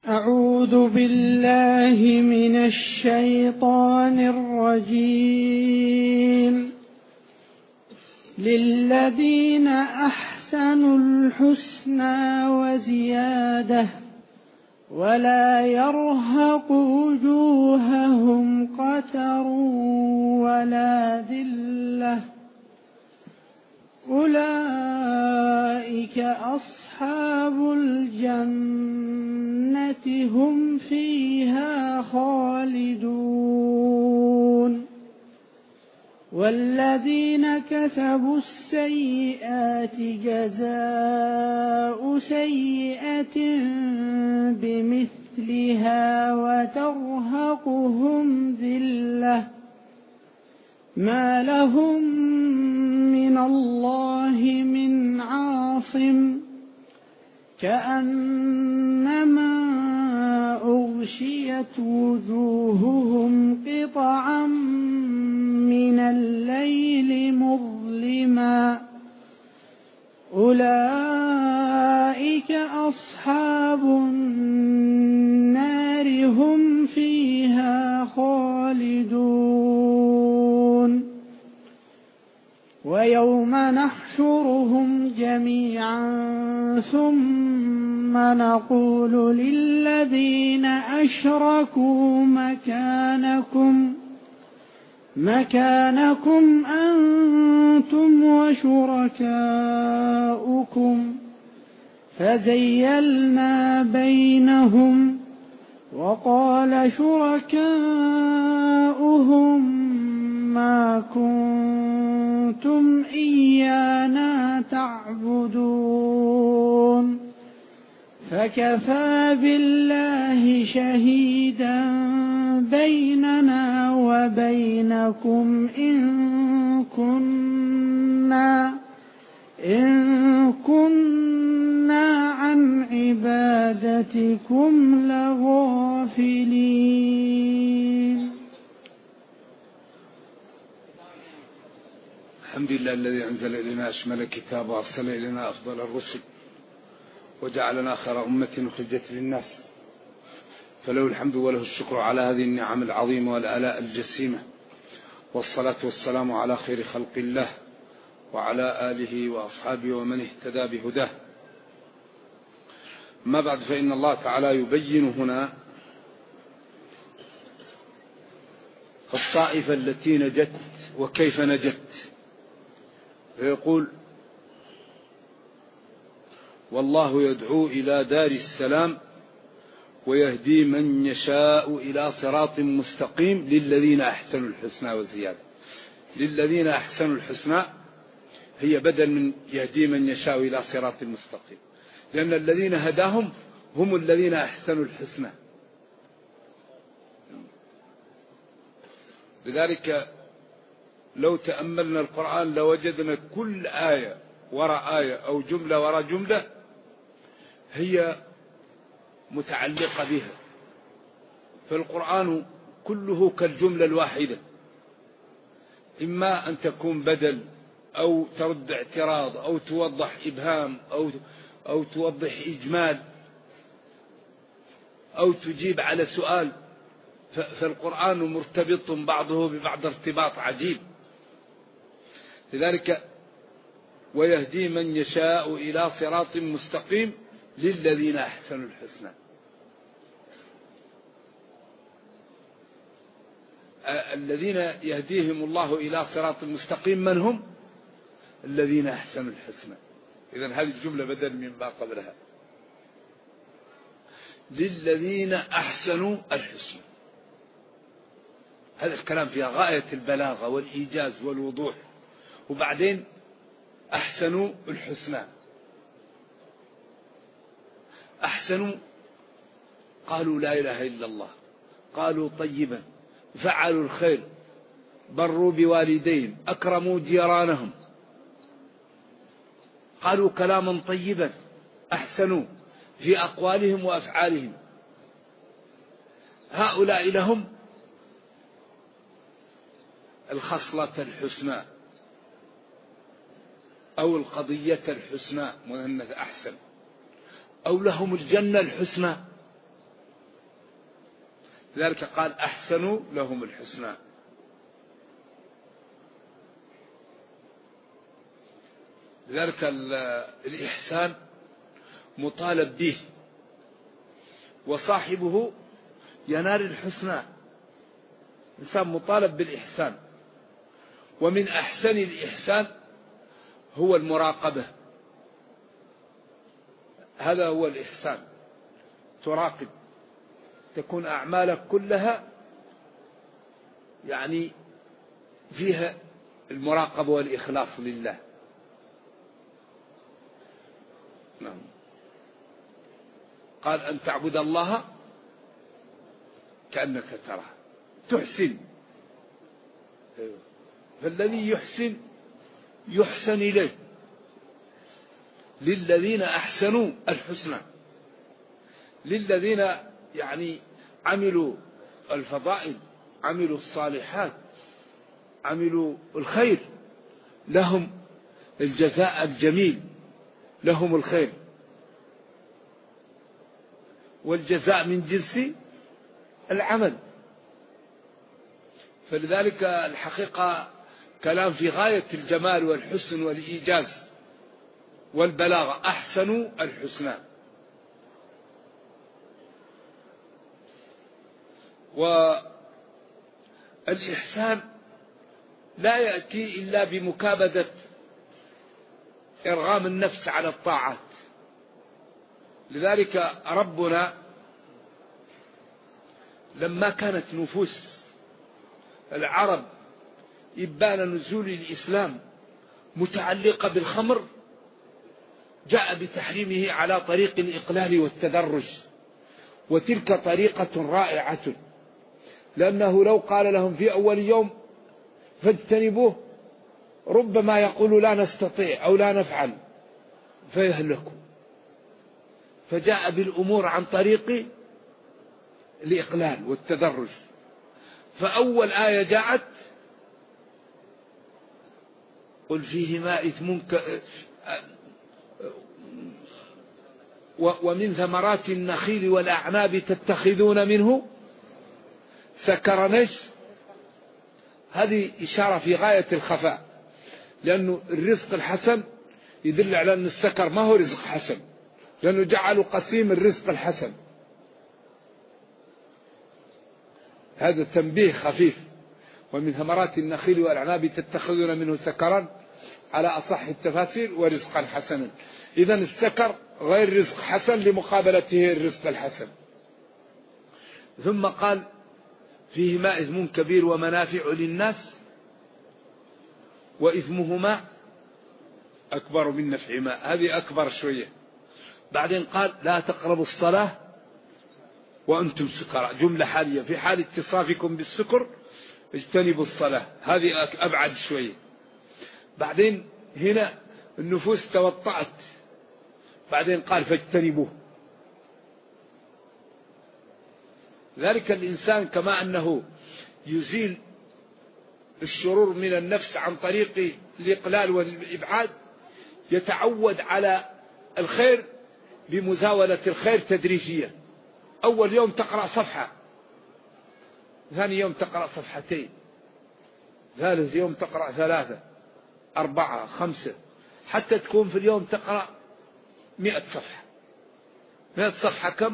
أعوذ بالله من الشيطان الرجيم. للذين أحسنوا الحسنى وزيادة ولا يرهق وجوههم قتر ولا ذلة أولئك أصحاب الجنة هم فيها خالدون. والذين كسبوا السيئات جزاء سيئة بمثلها وترهقهم ذلة ما لهم من الله من عاصم كأنما أغشيت وجوههم قطعا من الليل مظلما أولئك أصحاب النار هم فيها خالدون. ويوم نحشرهم جميعا ثم نقول للذين أشركوا مكانكم أنتم وشركاؤكم فزيلنا بينهم وقال شركاؤهم ما كنتم إيانا تعبدون فكفى بالله شهيدا بيننا وبينكم إن كنا عن عبادتكم لغافلين. الحمد لله الذي أنزل إلينا أشمل الكتاب وأرسل إلينا أفضل الرسل وجعلنا خير أمة أخرجت للناس، فله الحمد وله الشكر على هذه النعم العظيمة والآلاء الجسيمة، والصلاة والسلام على خير خلق الله وعلى آله وأصحابه ومن اهتدى بهداه. ما بعد، فإن الله تعالى يبين هنا الطائفة التي نجت وكيف نجت، فيقول والله يدعو إلى دار السلام ويهدي من يشاء إلى صراط مستقيم للذين أحسنوا الحسنى وزيادة. للذين أحسنوا الحسنى هي بدل من يهدي من يشاء إلى صراط مستقيم، لأن الذين هداهم هم الذين أحسنوا الحسنى. لذلك لو تأملنا القرآن لوجدنا كل آية وراء آية أو جملة وراء جملة هي متعلقة بها، فالقرآن كله كالجملة الواحدة، إما أن تكون بدل أو ترد اعتراض أو توضح إبهام أو توضح إجمال أو تجيب على سؤال، فالقرآن مرتبط بعضه ببعض ارتباط عجيب. لذلك ويهدي من يشاء إلى صراط مستقيم للذين أحسنوا الحسنى. الذين يهديهم الله إلى صراط مستقيم من هم؟ الذين أحسنوا الحسنى. إذن هذه الجملة بدل من ما قبلها، للذين أحسنوا الحسنى. هذا الكلام فيها غاية البلاغة والإيجاز والوضوح. وبعدين أحسنوا الحسنى، أحسنوا قالوا لا إله إلا الله، قالوا طيبا، فعلوا الخير، بروا بوالدين، أكرموا جيرانهم، قالوا كلاما طيبا، أحسنوا في أقوالهم وأفعالهم. هؤلاء لهم الخصلة الحسنى أو القضية الحسنى مؤنث أحسن، أو لهم الجنة الحسنى لذلك قال أحسنوا لهم الحسنى. لذلك الإحسان مطالب به، وصاحبه ينال الحسنى. الإنسان مطالب بالإحسان، ومن أحسن الإحسان هو المراقبة. هذا هو الإحسان، تراقب، تكون أعمالك كلها يعني فيها المراقبة والإخلاص لله. نعم. قال أن تعبد الله كأنك تراه، تحسن. فالذي يحسن يحسن إليه. للذين أحسنوا الحسنى، للذين يعني عملوا الفضائل، عملوا الصالحات، عملوا الخير، لهم الجزاء الجميل، لهم الخير، والجزاء من جنس العمل. فلذلك الحقيقة كلام في غاية الجمال والحسن والإيجاز والبلاغة. أحسنوا الحسنى. والإحسان لا يأتي إلا بمكابدة إرغام النفس على الطاعات. لذلك ربنا لما كانت نفوس العرب إبان نزول الإسلام متعلقة بالخمر، جاء بتحريمه على طريق الإقلال والتدرج، وتلك طريقة رائعة، لأنه لو قال لهم في أول يوم فاجتنبوه ربما يقولوا لا نستطيع أو لا نفعل فيهلكوا. فجاء بالأمور عن طريق الإقلال والتدرج. فأول آية جاءت قل فيهما إثم ومن ثمرات النخيل والأعناب تتخذون منه سكرا. هذه إشارة في غاية الخفاء، لأنه الرزق الحسن يدل على أن السكر ما هو رزق حسن، لأنه جعلوا قسيم الرزق الحسن. هذا تنبيه خفيف. ومن ثمرات النخيل والأعناب تتخذون منه سكرا على أصح التفاسير ورزقا حسنا. إذن السكر غير رزق حسن لمقابلته الرزق الحسن. ثم قال فيهما إثم كبير ومنافع للناس وإثمهما أكبر من نفعهما. هذه أكبر شوية. بعدين قال لا تقربوا الصلاة وأنتم سكراء، جملة حالية. في حال اتصافكم بالسكر اجتنبوا الصلاة، هذه أبعد شوية. بعدين هنا النفوس توطأت، بعدين قال فاجتنبوه. ذلك الإنسان كما أنه يزيل الشرور من النفس عن طريق الإقلال والإبعاد، يتعود على الخير بمزاولة الخير تدريجيا. أول يوم تقرأ صفحة، ثاني يوم تقرأ صفحتين، ثالث يوم تقرأ 3 4 5، حتى تكون في اليوم تقرأ 100 صفحة. 100 صفحة كم؟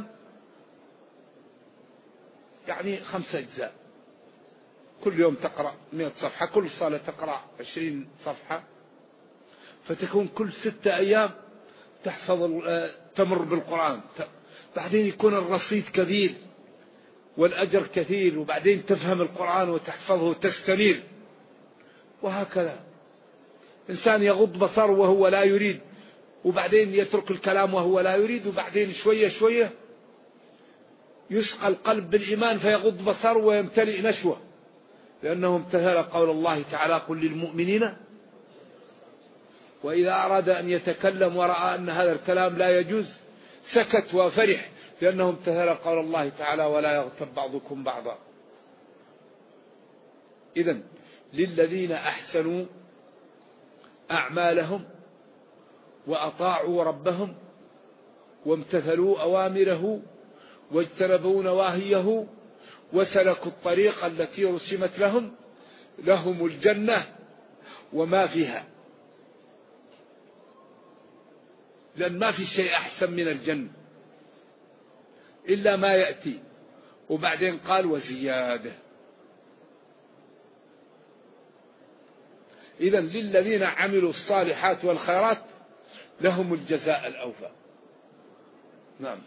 يعني 5 أجزاء. كل يوم تقرأ 100 صفحة، كل صلاة تقرأ 20 صفحة، فتكون كل 6 أيام تحفظ تمر بالقرآن. بعدين يكون الرصيد كبير والأجر كثير، وبعدين تفهم القرآن وتحفظه وتستنير. وهكذا إنسان يغض بصر وهو لا يريد، وبعدين يترك الكلام وهو لا يريد، وبعدين شوية شوية يسقى القلب بالإيمان فيغض بصر ويمتلئ نشوة، لأنه امتثل قول الله تعالى قل للمؤمنين. وإذا أراد أن يتكلم ورأى أن هذا الكلام لا يجوز سكت وفرح، لأنه امتثل قول الله تعالى ولا يغتب بعضكم بعضا. إذن للذين أحسنوا أعمالهم وأطاعوا ربهم وامتثلوا أوامره واجتنبوا نواهيه وسلكوا الطريق التي رسمت لهم الجنة وما فيها، لأن ما في شيء أحسن من الجنة إلا ما يأتي. وبعدين قال وزيادة. إذن للذين عملوا الصالحات والخيرات لهم الجزاء الأوفى. نعم.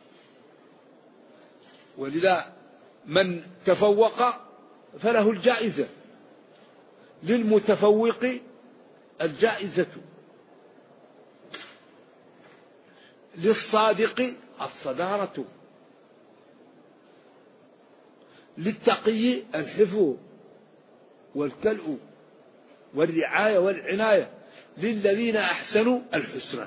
ولذا من تفوق فله الجائزة، للمتفوق الجائزة، للصادق الصدارة، للتقي الحفظ والكلء والرعاية والعناية، للذين أحسنوا الحسنى.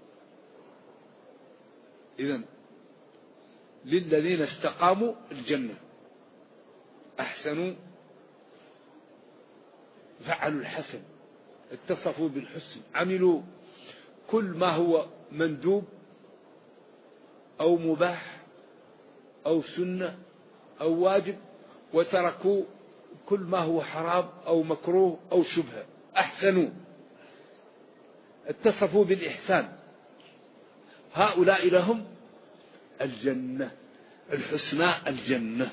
إذن للذين استقاموا الجنة، أحسنوا فعلوا الحسن، اتصفوا بالحسن، عملوا كل ما هو مندوب أو مباح أو سنة أو واجب، وتركوا كل ما هو حرام أو مكروه أو شبهة. أحسنوا، اتصفوا بالإحسان، هؤلاء لهم الجنة، الحسنى الجنة.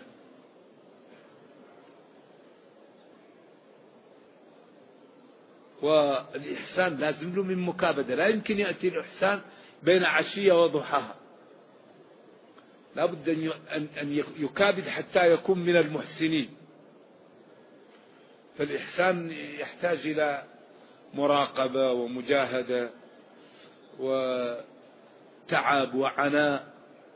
والإحسان لازم له من مكابدة، لا يمكن يأتي الإحسان بين عشية وضحاها، لا بد أن يكابد حتى يكون من المحسنين. فالإحسان يحتاج إلى مراقبة ومجاهدة وتعب وعناء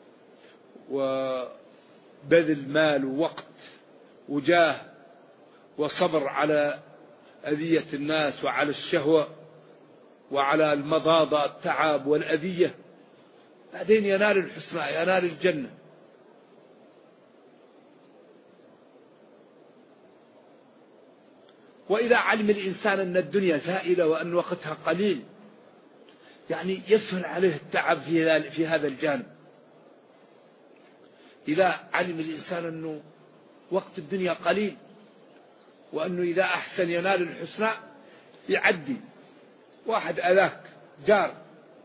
وبذل مال ووقت وجاه وصبر على أذية الناس وعلى الشهوة وعلى المضاضة، التعب والأذية، بعدين ينال الحسنى، ينال الجنة. وإذا علم الإنسان أن الدنيا زائلة وأن وقتها قليل، يعني يسهل عليه التعب في هذا الجانب. إذا علم الإنسان أنه وقت الدنيا قليل وأنه إذا أحسن ينال الحسنى، يعدي. واحد أذاك جار،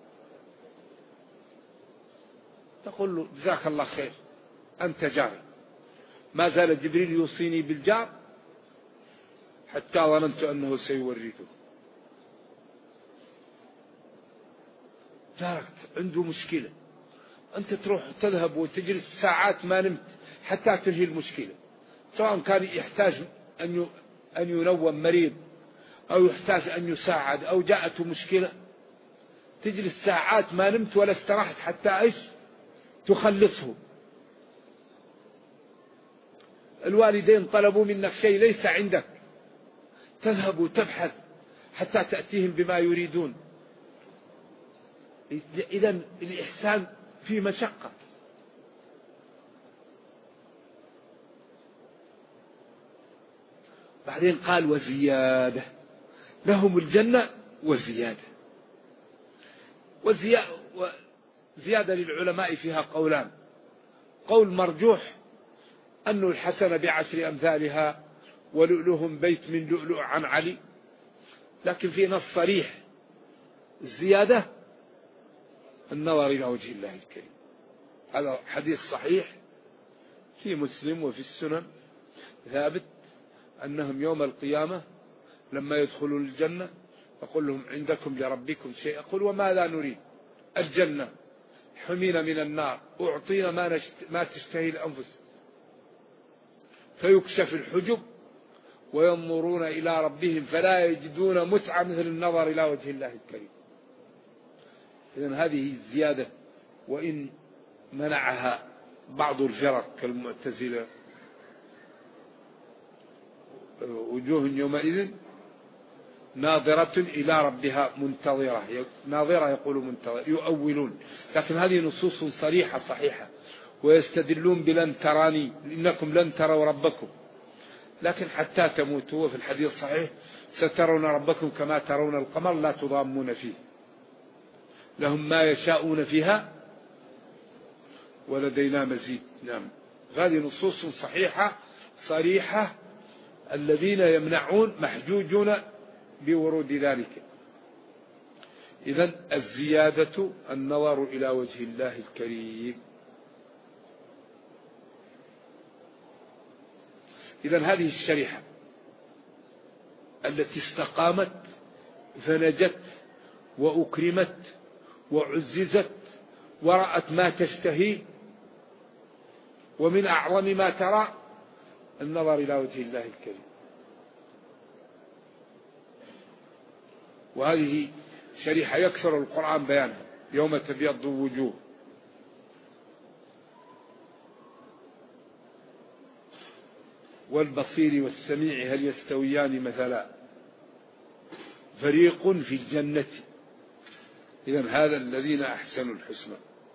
تقول له جزاك الله خير أنت جاري، ما زال جبريل يوصيني بالجار حتى ظننت أنه سيورثه. جارك عنده مشكلة، أنت تروح تذهب وتجلس ساعات ما نمت حتى تنهي المشكلة، سواء كان يحتاج أن ينوم مريض أو يحتاج أن يساعد أو جاءته مشكلة، تجلس ساعات ما نمت ولا استراحت حتى تخلصه. الوالدين طلبوا منك شيء ليس عندك، تذهب وتبحث حتى تأتيهم بما يريدون. إذن الإحسان في مشقة. بعدين قال وزيادة، لهم الجنة وزيادة. وزيادة للعلماء فيها قولان: قول مرجوح أن الحسنة بعشر أمثالها ولؤلؤهم بيت من لؤلؤ عن علي، لكن في نص صريح الزيادة النظر إلى وجه الله الكريم. هذا حديث صحيح في مسلم وفي السنن ثابت أنهم يوم القيامة لما يدخلوا الجنة يقول لهم عندكم لربكم شيء، يقول وماذا نريد؟ الجنة، حمينا من النار، أعطينا ما تشتهي الأنفس. فيكشف الحجب وينظرون إلى ربهم فلا يجدون متعة مثل النظر إلى وجه الله الكريم. إذن هذه الزيادة، وإن منعها بعض الفرق كالمعتزلة. وجوه يومئذ ناظرة إلى ربها منتظرة، ناظرة يقول منتظرة، يؤولون، لكن هذه نصوص صريحة صحيحة. ويستدلون بلن تراني إنكم لن تروا ربكم، لكن حتى تموتوا. وفي الحديث الصحيح سترون ربكم كما ترون القمر لا تضامون فيه، لهم ما يشاءون فيها ولدينا مزيد. نعم، هذه نصوص صحيحة صريحة الذين يمنعون محجوجون بورود ذلك. إذن الزيادة النظر إلى وجه الله الكريم. إذن هذه الشريحة التي استقامت فنجت وأكرمت وعززت ورأت ما تشتهي، ومن أعظم ما ترى النظر إلى وجه الله الكريم. وهذه شريحة يكثر القرآن بيانها، يوم تبيض وجوه. والبصير والسميع هل يستويان مثلا، فريق في الجنة. إذن هذا الذين أحسنوا الحسنى.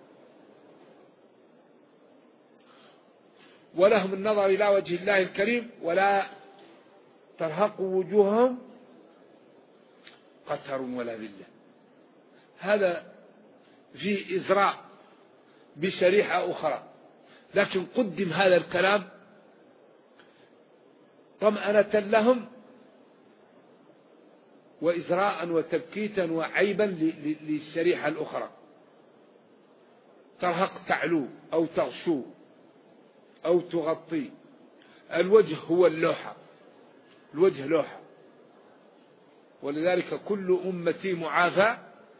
ولهم النظر إلى وجه الله الكريم ولا ترهق وجوههم قتر ولا ذلة. هذا في إزراء بشريحة أخرى، لكن قدم هذا الكلام طمأنة لهم وإزراء وتبكيتا وعيبا للشريحة الأخرى. ترهق تعلو أو تغشو أو تغطي. الوجه هو اللوحة، الوجه لوحة، ولذلك كل أمتي معافى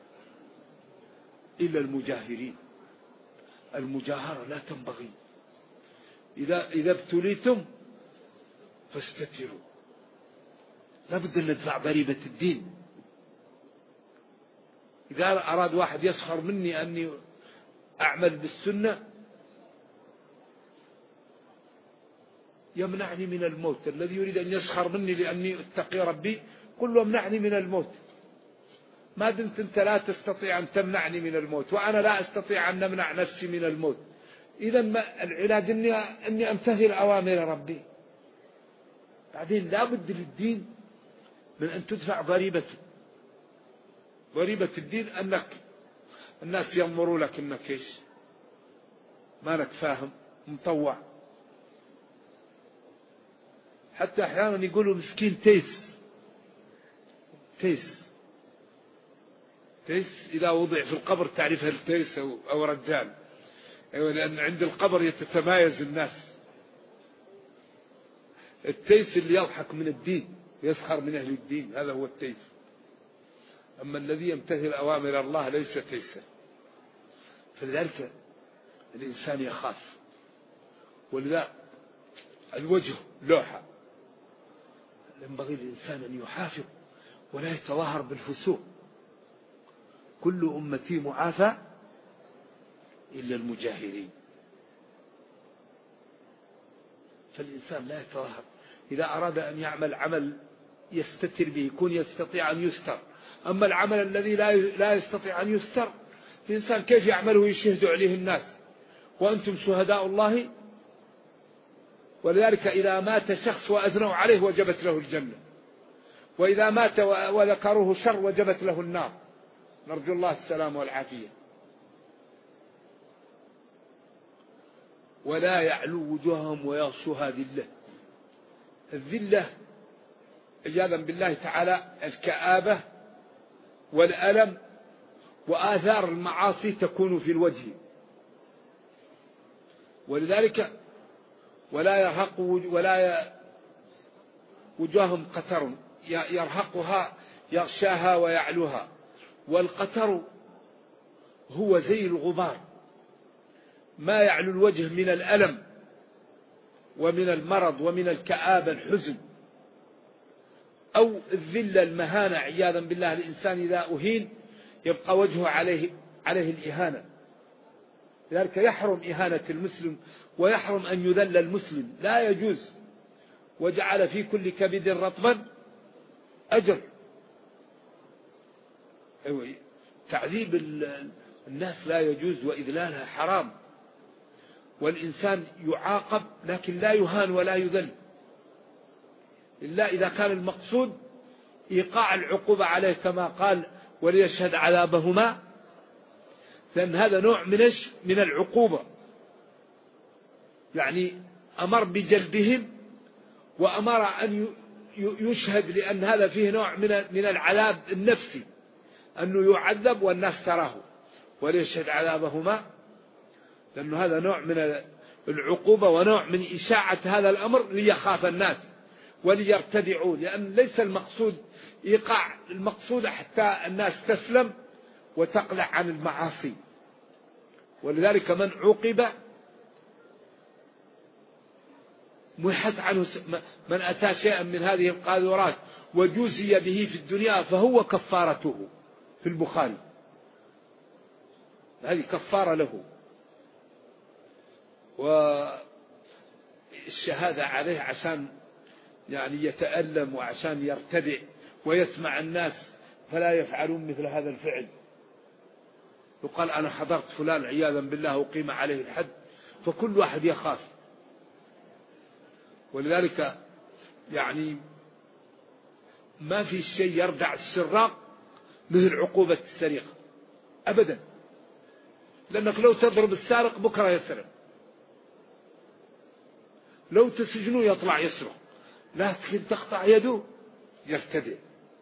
إلا المجاهرين. المجاهرة لا تنبغي. إذا ابتليتم فاستتروا. لابد أن ندفع ضريبة الدين. إذا أراد واحد يسخر مني أني أعمل بالسنة يمنعني من الموت. الذي يريد أن يسخر مني لأني أتقي ربي قل له امنعني من الموت، ما دمت أنت لا تستطيع أن تمنعني من الموت وأنا لا أستطيع أن نمنع نفسي من الموت. إذا العلاج أني أمتثل أوامر ربي. بعدين لا بد للدين من أن تدفع ضريبته. ضريبة الدين أنك الناس ينظروا لك أنك إيش، ما لك فاهم مطوع. حتى أحيانا يقولوا مسكين تيس. إذا وضع في القبر تعرفها التيس أو رجال، لأن عند القبر يتتمايز الناس. التيس اللي يضحك من الدين يسخر من أهل الدين، هذا هو التيس. أما الذي يمتثل أوامر الله ليس تيسا. فلذلك الإنسان يخاف. ولذا الوجه لوحة، ينبغي الإنسان أن يحافظ ولا يتظاهر بالفسوق. كل أمتي معافى إلا المجاهرين. فالإنسان لا يتظاهر. إذا أراد أن يعمل عمل يستتر به يكون يستطيع أن يستر. أما العمل الذي لا يستطيع أن يستر، الإنسان كيف يعمله ويشهد عليه الناس وأنتم شهداء الله؟ ولذلك إذا مات شخص وأثنوا عليه وجبت له الجنة، وإذا مات وذكروه شر وجبت له النار. نرجو الله السلام والعافية. ولا يعلو وجوههم ويغشوها ذلة. الذلة عياذا بالله تعالى الكآبة والألم وآثار المعاصي تكون في الوجه. ولذلك ولا يرهق ولا وجوههم قتر، يرهقها يغشاها ويعلوها. والقتر هو زي الغبار، ما يعلو الوجه من الألم ومن المرض ومن الكآبة الحزن، أو الذلة المهانة عياذا بالله. الإنسان إذا أهين يبقى وجهه عليه الإهانة. لذلك يحرم إهانة المسلم ويحرم أن يذل المسلم، لا يجوز. وجعل في كل كبد رطبا أجر. تعذيب الناس لا يجوز وإذلالها حرام. والإنسان يعاقب لكن لا يهان ولا يذل إلا إذا كان المقصود إيقاع العقوبة عليه كما قال وليشهد عذابهما، لأن هذا نوع من العقوبة. يعني أمر بجلدهم وأمر أن يشهد، لأن هذا فيه نوع من العذاب النفسي، أنه يعذب والناس تراه، وليشهد عذابهما، لأنه هذا نوع من العقوبة ونوع من إشاعة هذا الأمر ليخاف الناس وليرتدعوا، لأن ليس المقصود إيقاع، المقصود حتى الناس تسلم وتقلع عن المعاصي. ولذلك من عوقب محت عنه، من أتى شيئا من هذه القاذورات وجوزي به في الدنيا فهو كفارته، في البخاري، هذه كفارة له، والشهادة عليه عشان يعني يتألم وعشان يرتدع ويسمع الناس فلا يفعلون مثل هذا الفعل. يقال أنا حضرت فلان عياذا بالله وقيم عليه الحد، فكل واحد يخاف. ولذلك يعني ما في شيء يردع السراق مثل عقوبة السرقة أبدا، لأنك لو تضرب السارق بكرة يسرق، لو تسجنه يطلع يسرق، لكن تقطع يده يرتدع.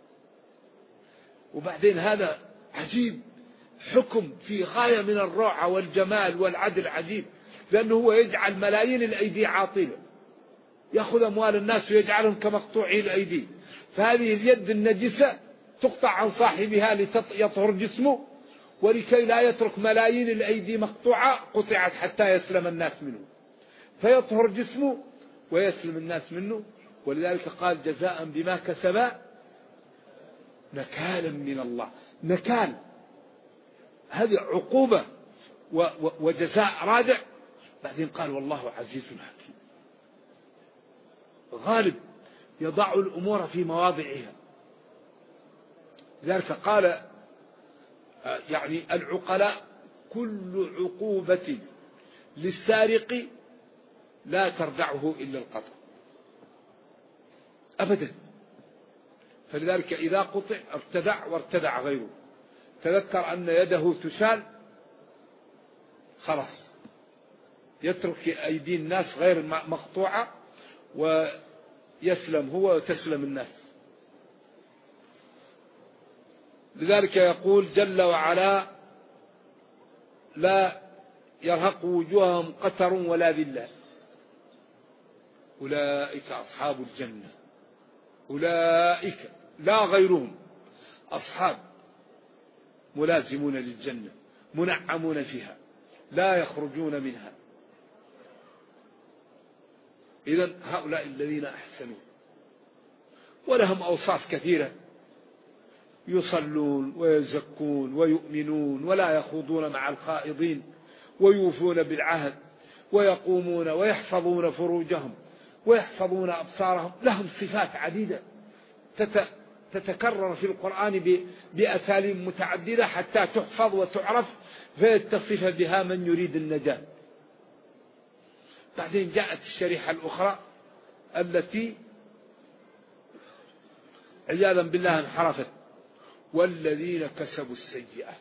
وبعدين هذا عجيب، حكم في غاية من الروعة والجمال والعدل عجيب، لأنه هو يجعل ملايين الأيدي عاطلة، يأخذ أموال الناس ويجعلهم كمقطوعي الأيدي، فهذه اليد النجسة تقطع عن صاحبها ليطهر جسمه، ولكي لا يترك ملايين الأيدي مقطوعة قطعت حتى يسلم الناس منه، فيطهر جسمه ويسلم الناس منه. ولذلك قال جزاء بما كسبا نكالا من الله، نكال، هذه عقوبة وجزاء رادع. بعدين قال والله عزيز حكيم، غالب يضع الأمور في مواضعها. لذلك قال يعني العقلاء كل عقوبة للسارق لا تردعه إلا القطع أبدا. فلذلك إذا قطع ارتدع وارتدع غيره. تذكر أن يده تشال، خلاص يترك أيدي الناس غير مقطوعة ويسلم هو وتسلم الناس. لذلك يقول جل وعلا لا يرهق وجوههم قتر ولا ذلة، أولئك أصحاب الجنة، أولئك لا غيرهم أصحاب ملازمون للجنة منعمون فيها لا يخرجون منها. إذن هؤلاء الذين أحسنوا، ولهم أوصاف كثيرة، يصلون ويزكون ويؤمنون ولا يخوضون مع الخائضين ويوفون بالعهد ويقومون ويحفظون فروجهم ويحفظون أبصارهم. لهم صفات عديدة تتكرر في القرآن بأساليب متعددة حتى تحفظ وتعرف فيتصف بها من يريد النجاة. بعدين جاءت الشريحة الأخرى التي عياذا بالله انحرفت، والذين كسبوا السيئات.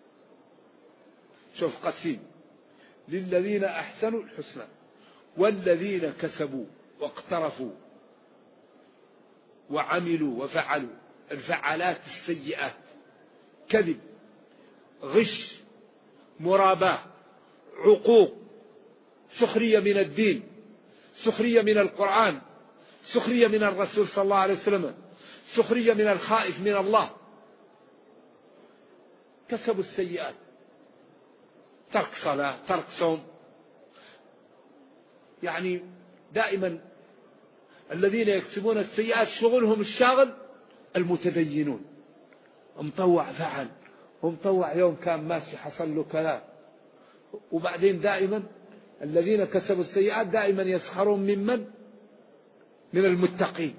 شوف قسيم، للذين أحسنوا الحسنى والذين كسبوا واقترفوا وعملوا وفعلوا الفعالات السيئات، كذب، غش، مراباة، عقوق، سخرية من الدين، سخرية من القرآن، سخرية من الرسول صلى الله عليه وسلم، سخرية من الخائف من الله. كسبوا السيئات، ترك صلاة، ترك صوم. يعني دائما الذين يكسبون السيئات شغلهم الشاغل المتدينون، مطوع فعل ومطوع يوم كان ماشي حصل له كلام. وبعدين دائما الذين كسبوا السيئات دائما يسخرون من المتقين،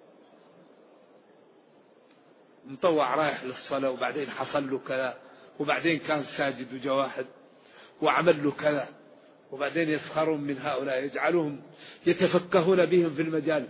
مطوع رايح للصلاة وبعدين حصل له كذا، وبعدين كان ساجد وجواحد وعمل له كذا، وبعدين يسخرون من هؤلاء يجعلهم يتفكهون بهم في المجال.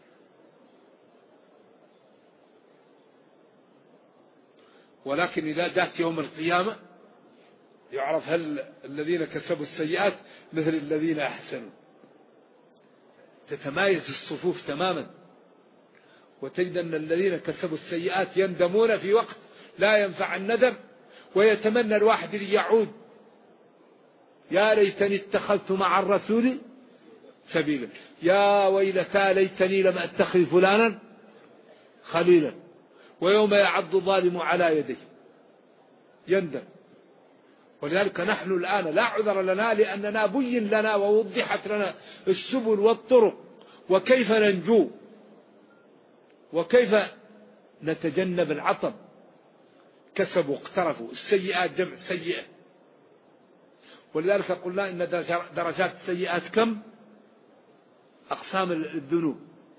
ولكن إذا جاءت يوم القيامة يعرف هل الذين كسبوا السيئات مثل الذين أحسنوا. تتمايز الصفوف تماما، وتجد أن الذين كسبوا السيئات يندمون في وقت لا ينفع الندم، ويتمنى الواحد أن يعود، يا ليتني اتخذت مع الرسول سبيلا، يا ويلتى ليتني لم أتخذ فلانا خليلا، ويوم يعض الظالم على يديه يندم. ولذلك نحن الآن لا عذر لنا، لأننا بين لنا ووضحت لنا السبل والطرق وكيف ننجو وكيف نتجنب العطب. كسبوا اقترفوا السيئات جمع سيئة، ولذلك قلنا إن درجات السيئات كم؟ أقسام الذنوب،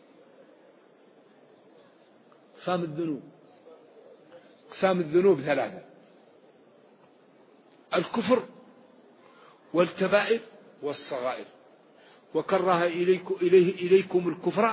أقسام الذنوب ثلاثة: الكفر والكبائر والصغائر. وكره إليكم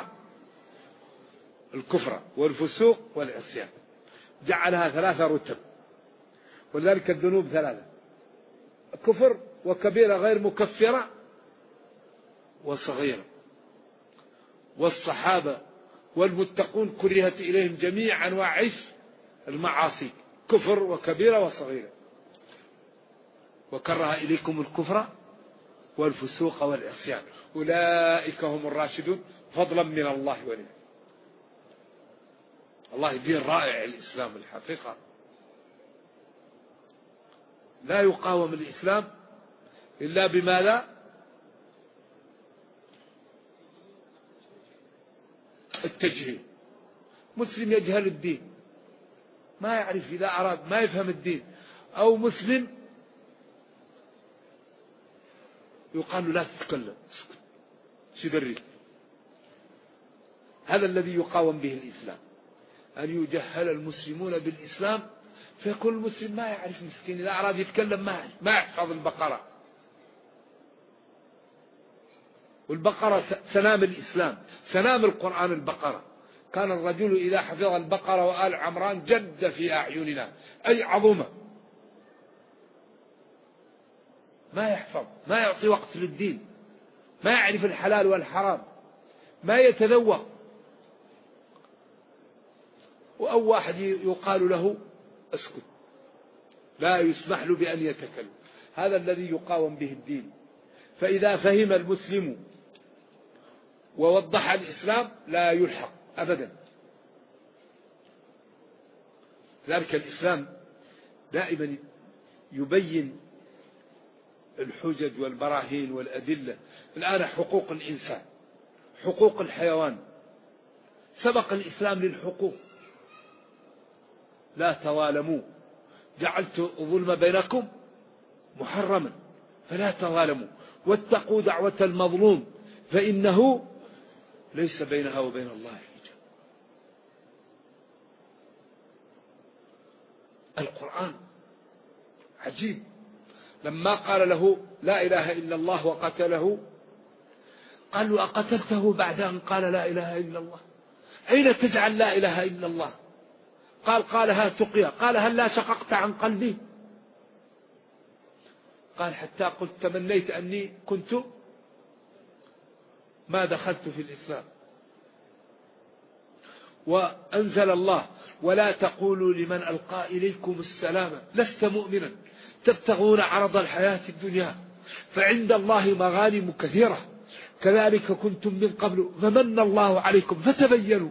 الكفر والفسوق والعصيان، جعلها 3 رتب. ولذلك الذنوب 3: كفر وكبيرة غير مكفرة وصغيرة. والصحابة والمتقون كرهت إليهم جميع أنواع المعاصي، كفر وكبيرة وصغيرة. وكره إليكم الكفر والفسوق والعصيان، أولئك هم الراشدون فضلا من الله ونعمه. الله دين رائع الإسلام الحقيقة، لا يقاوم الإسلام إلا بماذا؟ التجهيل. مسلم يجهل الدين، ما يعرف، إذا أراد ما يفهم الدين، أو مسلم يقال له لا تتكلم سدري. هذا الذي يقاوم به الإسلام، أن يجهل المسلمون بالإسلام، فيكون المسلم ما يعرف، مسكين إذا أراد يتكلم ما يحفظ البقرة. والبقرة سنام الإسلام، سنام القرآن البقرة. كان الرجل إذا حفظ البقرة وآل عمران جد في أعيننا، أي عظمة. ما يحفظ، ما يعطي وقت للدين، ما يعرف الحلال والحرام، ما يتذوق. أو واحد يقال له اسكت، لا يسمح له بأن يتكلم. هذا الذي يقاوم به الدين. فإذا فهم المسلم ووضح الإسلام لا يلحق أبدا. ذلك الإسلام دائما يبين الحجج والبراهين والأدلة. الآن حقوق الإنسان، حقوق الحيوان، سبق الإسلام للحقوق. لا تظالموا، جعلت الظلم بينكم محرما فلا تظالموا، واتقوا دعوة المظلوم فإنه ليس بينها وبين الله حجاب. القرآن عجيب. لما قال له لا إله إلا الله وقتله، قال له أقتلته بعد أن قال لا إله إلا الله؟ أين تجعل لا إله إلا الله؟ قالها تقيا. قال هل لا شققت عن قلبي؟ قال حتى قلت تمنيت أني كنت ما دخلت في الإسلام. وأنزل الله ولا تقولوا لمن ألقى إليكم السلام لست مؤمنا تبتغون عرض الحياة الدنيا فعند الله مغانم كثيرة كذلك كنتم من قبل فمن الله عليكم فتبينوا.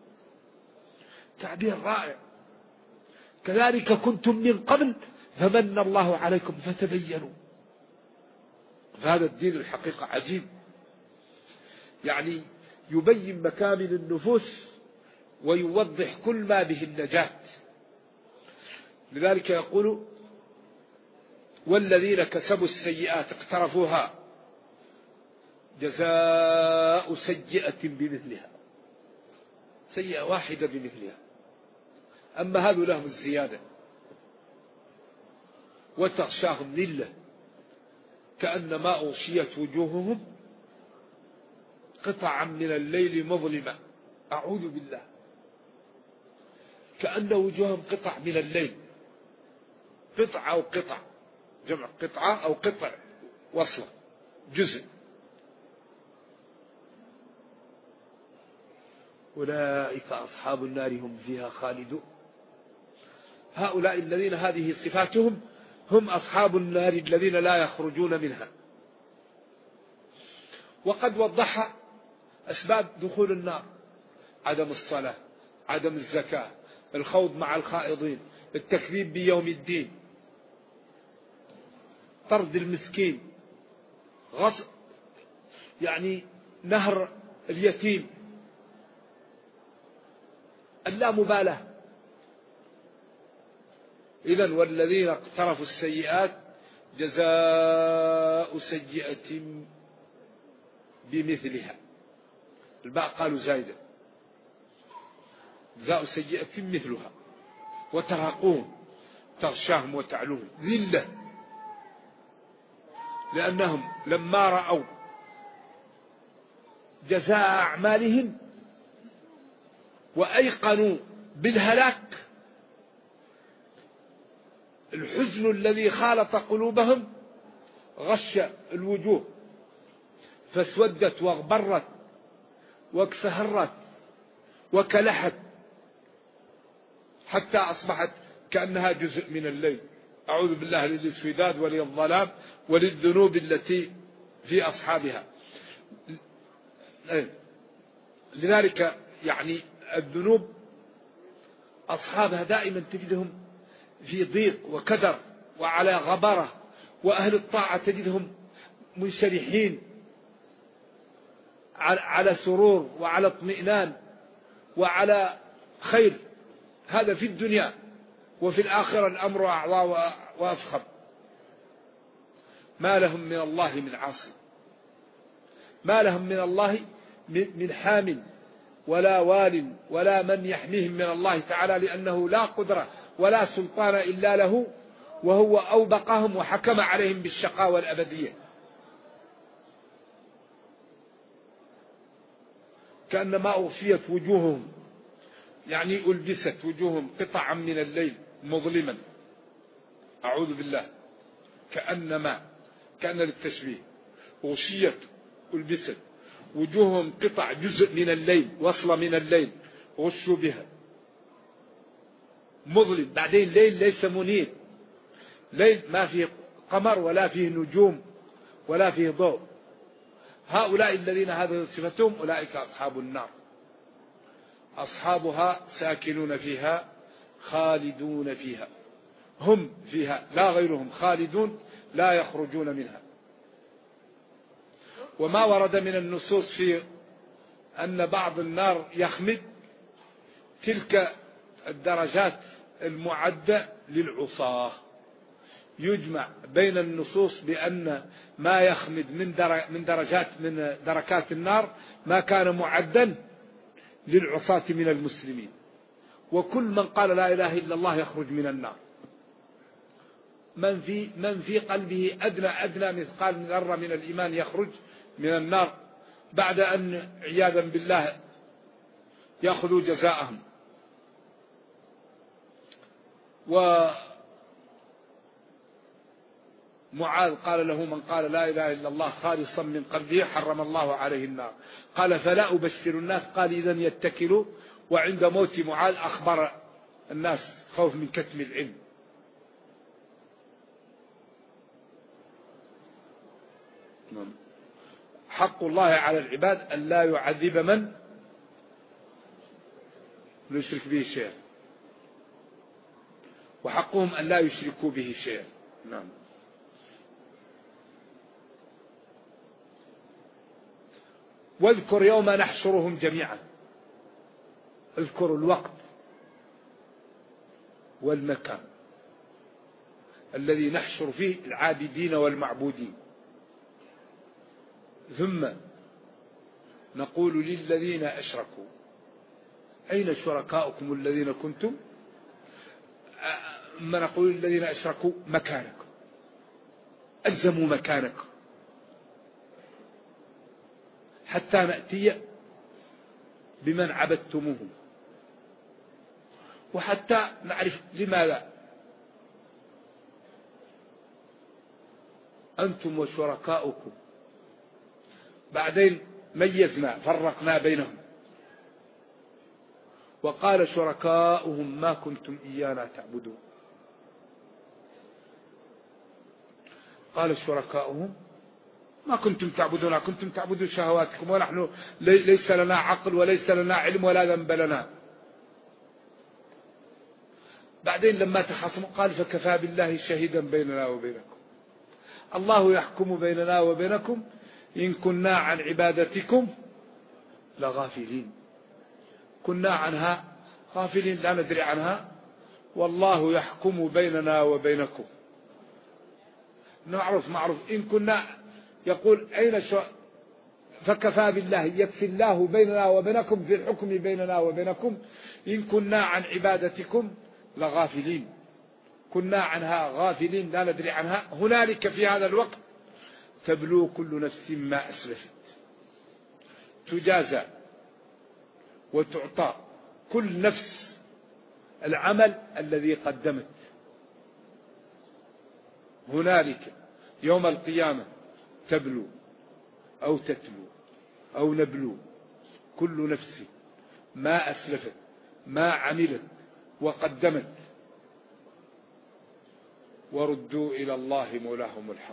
تعبير رائع. كذلك كنتم من قبل فمن الله عليكم فتبينوا. هذا الدين الحقيقة عجيب، يعني يبين مكامن النفوس ويوضح كل ما به النجاة. لذلك يقول والذين كسبوا السيئات اقترفوها جزاء سيئة بمثلها، سيئة واحدة بمثلها. أما هذا لهم الزيادة وتغشاهم ذلة كأنما أغشيت وجوههم قطعا من الليل مظلمة. أعوذ بالله. كأن وجوههم قطع من الليل، قطع أو قطع، جمع قطعة أو قطع وصلة جزء. أولئك أصحاب النار هم فيها خالدون. هؤلاء الذين هذه صفاتهم هم أصحاب النار الذين لا يخرجون منها. وقد وضح أسباب دخول النار: عدم الصلاة، عدم الزكاة، الخوض مع الخائضين، التكذيب بيوم الدين، طرد المسكين، غصب نهر اليتيم، اللامبالاة. إذن والذين اقترفوا السيئات جزاء سيئة بمثلها. الباء قالوا زايدة، جزاء سيئة مثلها، وترهقوهم تغشاهم وتعلوهم ذلة، لأنهم لما رأوا جزاء أعمالهم وأيقنوا بالهلاك، الحزن الذي خالط قلوبهم غش الوجوه، فاسودت واغبرت واكسهرت وكلحت حتى أصبحت كأنها جزء من الليل. أعوذ بالله للاسوداد وللظلام وللذنوب التي في أصحابها. لذلك الذنوب أصحابها دائما تجدهم في ضيق وكدر وعلى غبرة، وأهل الطاعة تجدهم منشرحين على سرور وعلى اطمئنان وعلى خير. هذا في الدنيا، وفي الآخرة الأمر أعظى وأفخم. ما لهم من الله من عاصم، ما لهم من الله من حام ولا وال ولا من يحميهم من الله تعالى، لأنه لا قدرة ولا سلطان إلا له، وهو أوبقهم وحكم عليهم بالشقاء والأبدية. كأنما أغفيت وجوههم، ألبست وجوههم قطعا من الليل مظلما. أعوذ بالله. كأن للتشبيه، أغشيت ألبست وجوههم قطع جزء من الليل، وصلة من الليل غشوا بها، مظلم. بعدين ليل ليس منير، ليل ما فيه قمر ولا فيه نجوم ولا فيه ضوء. هؤلاء الذين هذه صفتهم أولئك أصحاب النار، أصحابها ساكنون فيها خالدون فيها، هم فيها لا غيرهم، خالدون لا يخرجون منها. وما ورد من النصوص في أن بعض النار يخمد، تلك الدرجات المعدة للعصاة. يجمع بين النصوص بأن ما يخمد من دركات النار ما كان معدا للعصاة من المسلمين. وكل من قال لا إله إلا الله يخرج من النار. من في قلبه أدنى مثقال ذرة من الإيمان يخرج من النار، بعد أن عياذا بالله يأخذوا جزاءهم. ومعاذ قال له: من قال لا إله إلا الله خالصا من قلبه حرم الله عليه النار. قال: فلا أبشر الناس. قال: إذن يتكلوا. وعند موت معاذ أخبر الناس خوف من كتم العلم. حق الله على العباد أن لا يعذب من يشرك به شيئا، وحقهم أن لا يشركوا به شيئا. نعم. واذكر يوم نحشرهم جميعا. اذكر الوقت والمكان الذي نحشر فيه العابدين والمعبودين، ثم نقول للذين أشركوا: أين شركاؤكم الذين كنتم؟ ما نقول للذين أشركوا: مكانكم، ألزموا مكانكم حتى نأتي بمن عبدتموه، وحتى نعرف لماذا أنتم وشركاؤكم. بعدين ميزنا فرقنا بينهم، وقال شركاؤهم ما كنتم إيانا تعبدون. قال شركاؤهم ما كنتم تعبدون، كنتم تعبدون شهواتكم ونحن ليس لنا عقل وليس لنا علم ولا ذنب لنا. بعدين لما تخاصموا قال فكفى بالله شهيدا بيننا وبينكم. الله يحكم بيننا وبينكم إن كنا عن عبادتكم لغافلين. كنا عنها غافلين لا ندري عنها، والله يحكم بيننا وبينكم. معروف إن كنا يقول أين فكفى بالله يكفي الله بيننا وبينكم في الحكم بيننا وبينكم إن كنا عن عبادتكم لغافلين. كنا عنها غافلين لا ندري عنها. هنالك في هذا الوقت تبلو كل نفس ما أسلفت، تجازى وتعطى كل نفس العمل الذي قدمت. هنالك يوم القيامة تبلو أو تتلو أو نبلو كل نفس ما أسلفت ما عملت وقدمت، وردوا إلى الله مولاهم الحق.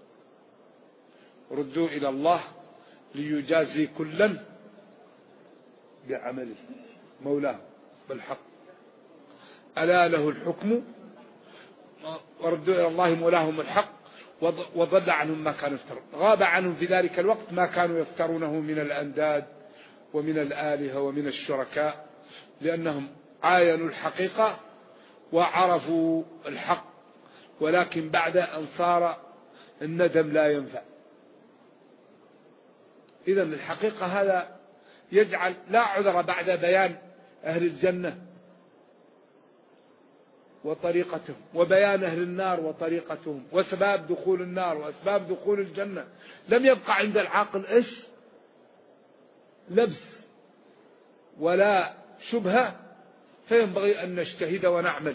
ردوا إلى الله ليجازي كلا بعمله مولاه بالحق. ألا له الحكم. وردوا إلى الله مولاهم الحق وضل عنهم ما كانوا يفترون. غاب عنهم في ذلك الوقت ما كانوا يفترونه من الأنداد ومن الآلهة ومن الشركاء، لأنهم عاينوا الحقيقة وعرفوا الحق، ولكن بعد أن صار الندم لا ينفع. إذن الحقيقة هذا يجعل لا عذر بعد بيان أهل الجنة وطريقتهم وبيان أهل النار وطريقتهم وأسباب دخول النار وأسباب دخول الجنة. لم يبقى عند العاقل إيش لبس ولا شبهة، فينبغي أن نجتهد ونعمل.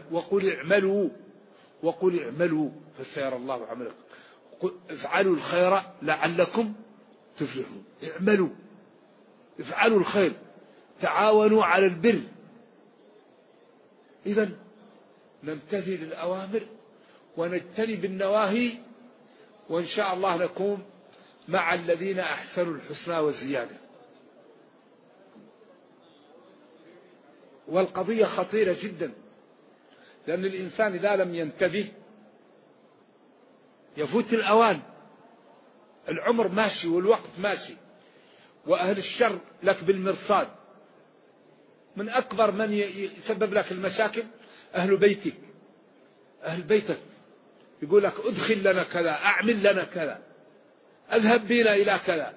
وقل اعملوا فسيرى الله عملكم. افعلوا الخير لعلكم تفلحون. اعملوا، افعلوا الخير، تعاونوا على البر. إذن نمتثل الأوامر ونجتنب النواهي، وإن شاء الله نكون مع الذين أحسنوا الحسنى والزيادة. والقضية خطيرة جدا، لأن الإنسان إذا لم ينتبه يفوت الأوان. العمر ماشي والوقت ماشي، وأهل الشر لك بالمرصاد. من أكبر من يسبب لك المشاكل أهل بيتك، أهل بيتك. يقول لك ادخل لنا كذا، أعمل لنا كذا، اذهب بنا إلى كذا.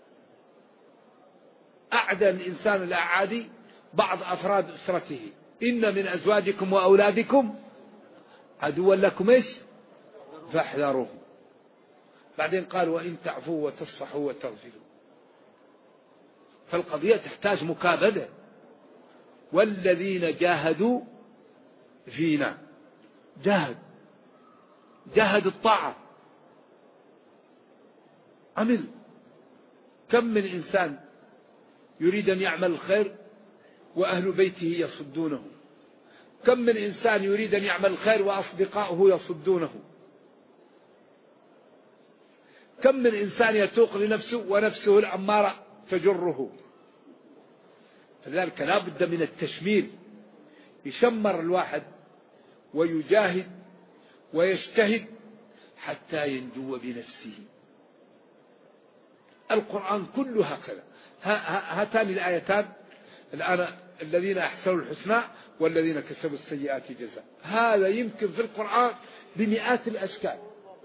أعدى الإنسان الأعادي بعض أفراد أسرته. إن من أزواجكم وأولادكم عدوا لكم إيش فاحذروهم. بعدين قال وإن تعفوا وتصفحوا وتغفروا. فالقضية تحتاج مكابدة. والذين جاهدوا فينا، جاهد الطاعة، عمل. كم من إنسان يريد أن يعمل الخير وأهل بيته يصدونه. كم من إنسان يريد أن يعمل الخير وأصدقاؤه يصدونه. كم من إنسان يتوق لنفسه ونفسه الأمارة تجره. لذلك لا بد من التشمير. يشمر الواحد ويجاهد ويجتهد حتى ينجو بنفسه. القرآن كله هكذا. هاتان الآيتان الآن الذين أحسنوا الحسنى والذين كسبوا السيئات جزاء. هذا يمكن في القرآن بمئات الأشكال،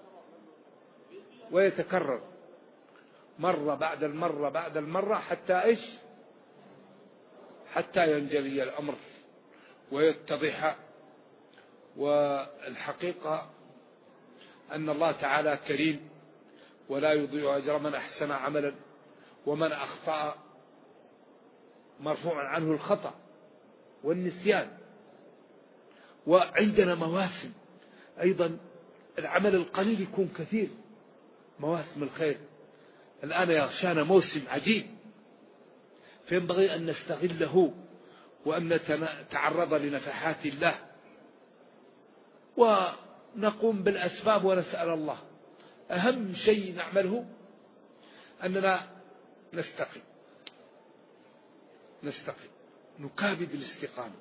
ويتكرر مرة بعد المرة بعد المرة حتى إيش حتى ينجلي الأمر ويتضح. والحقيقة أن الله تعالى كريم ولا يضيع أجر من أحسن عملا، ومن أخطأ مرفوع عنه الخطأ والنسيان. وعندنا مواسم أيضا العمل القليل يكون كثير، مواسم الخير. الآن يغشانا موسم عجيب، فينبغي أن نستغله وأن نتعرض لنفحات الله ونقوم بالأسباب ونسأل الله. أهم شيء نعمله أننا نستقيم نكابد الاستقامة،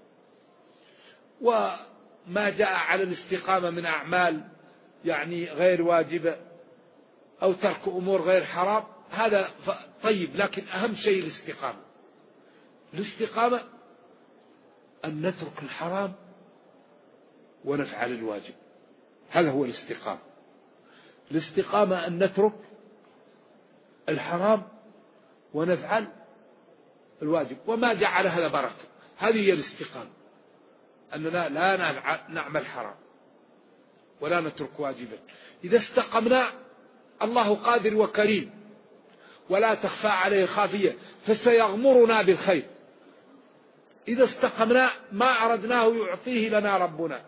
وما جاء على الاستقامة من أعمال يعني غير واجبة أو ترك أمور غير حرام هذا طيب، لكن أهم شيء الاستقامة أن نترك الحرام ونفعل الواجب. هذا هو الاستقامة أن نترك الحرام ونفعل الواجب، وما جعل هذا بركة. هذه هي الاستقامة، أننا لا نعمل حرام ولا نترك واجبا. إذا استقمنا الله قادر وكريم ولا تخفى عليه خافية، فسيغمرنا بالخير. إذا استقمنا ما أردناه يعطيه لنا ربنا.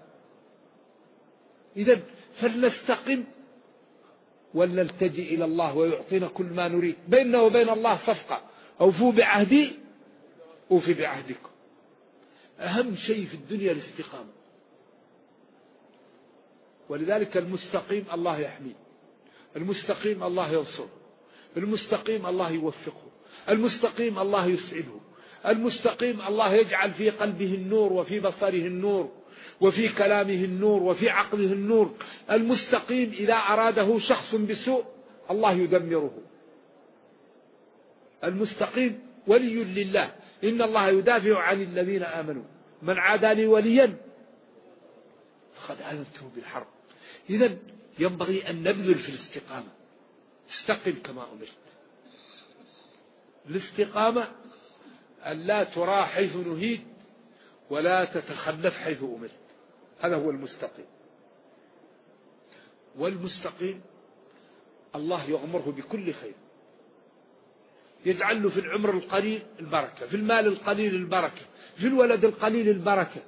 إذا فلنستقم ولنلتجئ إلى الله ويعطينا كل ما نريد. بيننا وبين الله صفقة، أوفوا بعهدي أوفي بعهدكم. أهم شيء في الدنيا الاستقامة. ولذلك المستقيم الله يحميه، المستقيم الله ينصره، المستقيم الله يوفقه، المستقيم الله يسعده، المستقيم الله يجعل في قلبه النور وفي بصره النور وفي كلامه النور وفي عقله النور. المستقيم إذا أراده شخص بسوء الله يدمره. المستقيم ولي لله، إن الله يدافع عن الذين آمنوا، من عادى لي وليا فقد آذنته بالحرب. إذن ينبغي أن نبذل في الاستقامة. استقم كما أمرت. الاستقامة أن لا ترى حيث نهيت ولا تتخلف حيث أمرت. هذا هو المستقيم. والمستقيم الله يغمره بكل خير، يجعل له في العمر القليل البركة، في المال القليل البركة، في الولد القليل البركة،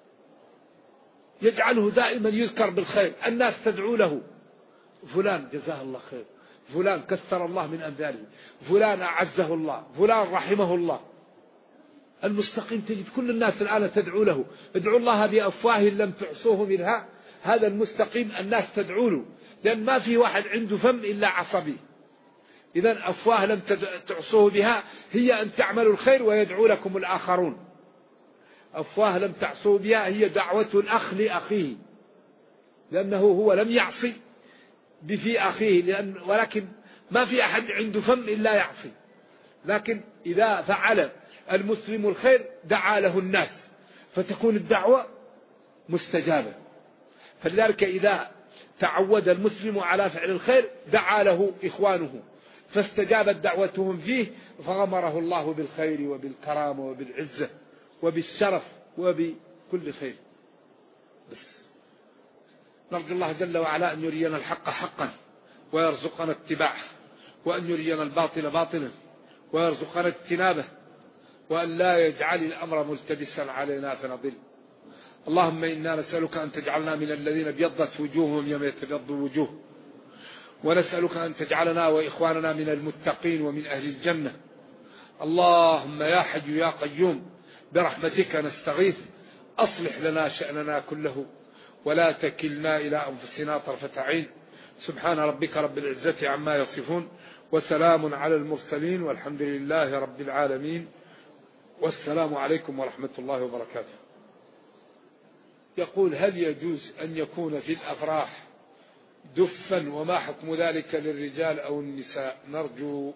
يجعله دائما يذكر بالخير، الناس تدعو له، فلان جزاه الله خير، فلان كثر الله من أمثاله، فلان أعزه الله، فلان رحمه الله. المستقيم تجد كل الناس الآن تدعو له. ادعوا الله بأفواه لم تعصوه منها. هذا المستقيم الناس تدعو له، لأن ما في واحد عنده فم إلا عصبي. إذن أفواه لم تعصوه بها هي أن تعملوا الخير ويدعو لكم الآخرون. أفواه لم تعصوه بها هي دعوة الأخ لأخيه، لأنه هو لم يعصي بفي أخيه، ولكن ما في أحد عنده فم إلا يعصي. لكن إذا فعل المسلم الخير دعا له الناس فتكون الدعوة مستجابة. فلذلك إذا تعود المسلم على فعل الخير دعا له إخوانه فاستجابت دعوتهم فيه، فغمره الله بالخير وبالكرامة وبالعزة وبالشرف وبكل خير. بس نرجو الله جل وعلا أن يرينا الحق حقا ويرزقنا اتباعه، وأن يرينا الباطل باطلا ويرزقنا اجتنابه، وأن لا يجعل الأمر ملتبسا علينا فنضل. اللهم إنا نسألك أن تجعلنا من الذين ابيضت وجوههم يوم يتبيض وجوه، ونسألك أن تجعلنا وإخواننا من المتقين ومن أهل الجنة. اللهم يا حي يا قيوم برحمتك نستغيث، أصلح لنا شأننا كله ولا تكلنا إلى أنفسنا طرفة عين. سبحان ربك رب العزة عما يصفون، وسلام على المرسلين، والحمد لله رب العالمين، والسلام عليكم ورحمة الله وبركاته. يقول: هل يجوز أن يكون في الأفراح دفا، وما حكم ذلك للرجال أو النساء؟ نرجو.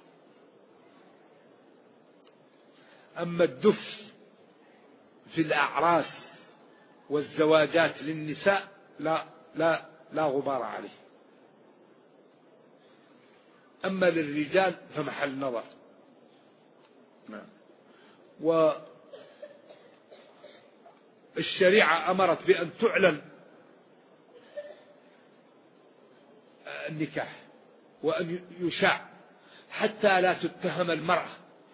أما الدف في الأعراس والزواجات للنساء لا غبار عليه. أما للرجال فمحل نظر. والشريعة أمرت بأن تعلن النكاح وأن يشاع حتى لا تتهم المرأة،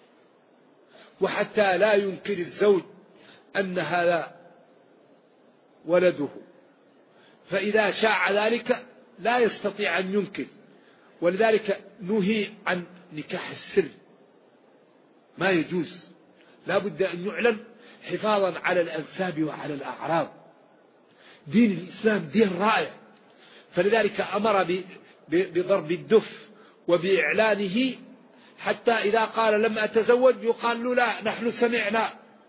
وحتى لا ينكر الزوج أن هذا ولده، فإذا شاع ذلك لا يستطيع أن ينكر. ولذلك نهي عن نكاح السر، ما يجوز، لا بد أن يعلن حفاظا على الأنساب وعلى الأعراض. دين الإسلام دين رائع، فلذلك أمر بضرب الدف وبإعلانه، حتى إذا قال لم أتزوج يقال له لا نحن سمعنا.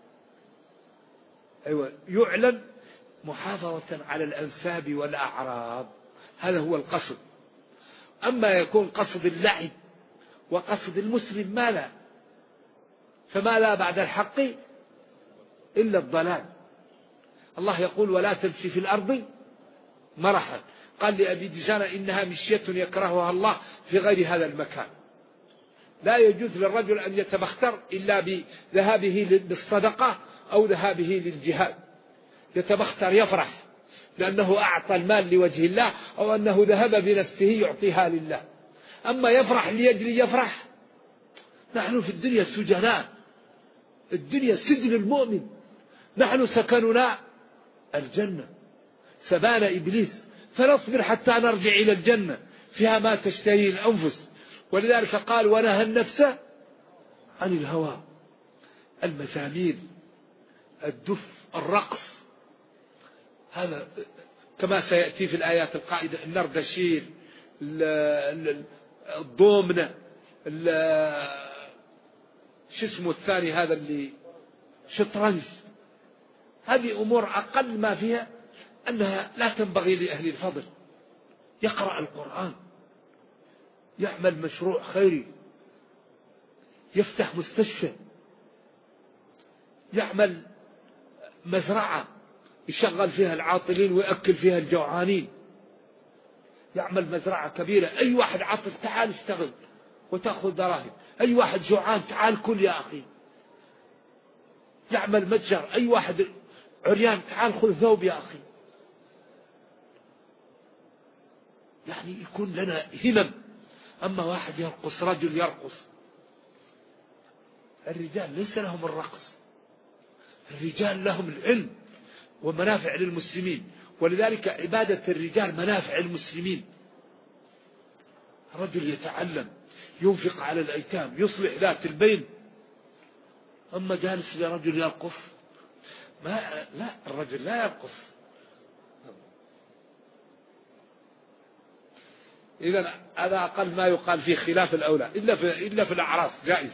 أيوة، يعلن محافظة على الأنساب والأعراض، هذا هو القصد. أما يكون قصد اللعب وقصد المسلم ما لا، فما لا بعد الحق إلا الضلال. الله يقول ولا تمشي في الأرض مرحا، قال لأبي دجانة إنها مشية يكرهها الله في غير هذا المكان. لا يجوز للرجل أن يتبختر إلا بذهابه بالصدقة أو ذهابه للجهاد. يتبختر يفرح لأنه أعطى المال لوجه الله، أو أنه ذهب بنفسه يعطيها لله. أما يفرح ليجري يفرح، نحن في الدنيا سجناء، الدنيا سجن المؤمن، نحن سكننا الجنة، سبانا إبليس، فنصبر حتى نرجع إلى الجنة فيها ما تشتهي الأنفس. ولذلك قال ونهى النفس عن الهوى. المزامير، الدف، الرقص، هذا كما سيأتي في الآيات القائدة، النردشير، الضومنة، شو اسمه الثاني هذا اللي شطرنج. هذه أمور أقل ما فيها أنها لا تنبغي لأهل الفضل. يقرأ القرآن، يعمل مشروع خيري، يفتح مستشفى، يعمل مزرعة يشغل فيها العاطلين ويأكل فيها الجوعانين، يعمل مزرعة كبيرة. أي واحد عاطل تعال اشتغل وتأخذ دراهم، أي واحد جوعان تعال كل يا أخي. يعمل متجر، أي واحد عريان تعال خذ ثوب يا أخي. يعني يكون لنا همم. أما واحد يرقص، رجل يرقص، الرجال ليس لهم الرقص، الرجال لهم العلم ومنافع للمسلمين، ولذلك عبادة الرجال منافع المسلمين. رجل يتعلم، ينفق على الأيتام، يصلح ذات البين. أما جالس لرجل يرقص، لا، الرجل لا يرقص. إذن هذا أقل ما يقال في خلاف الأولى، إلا في الأعراس جائز.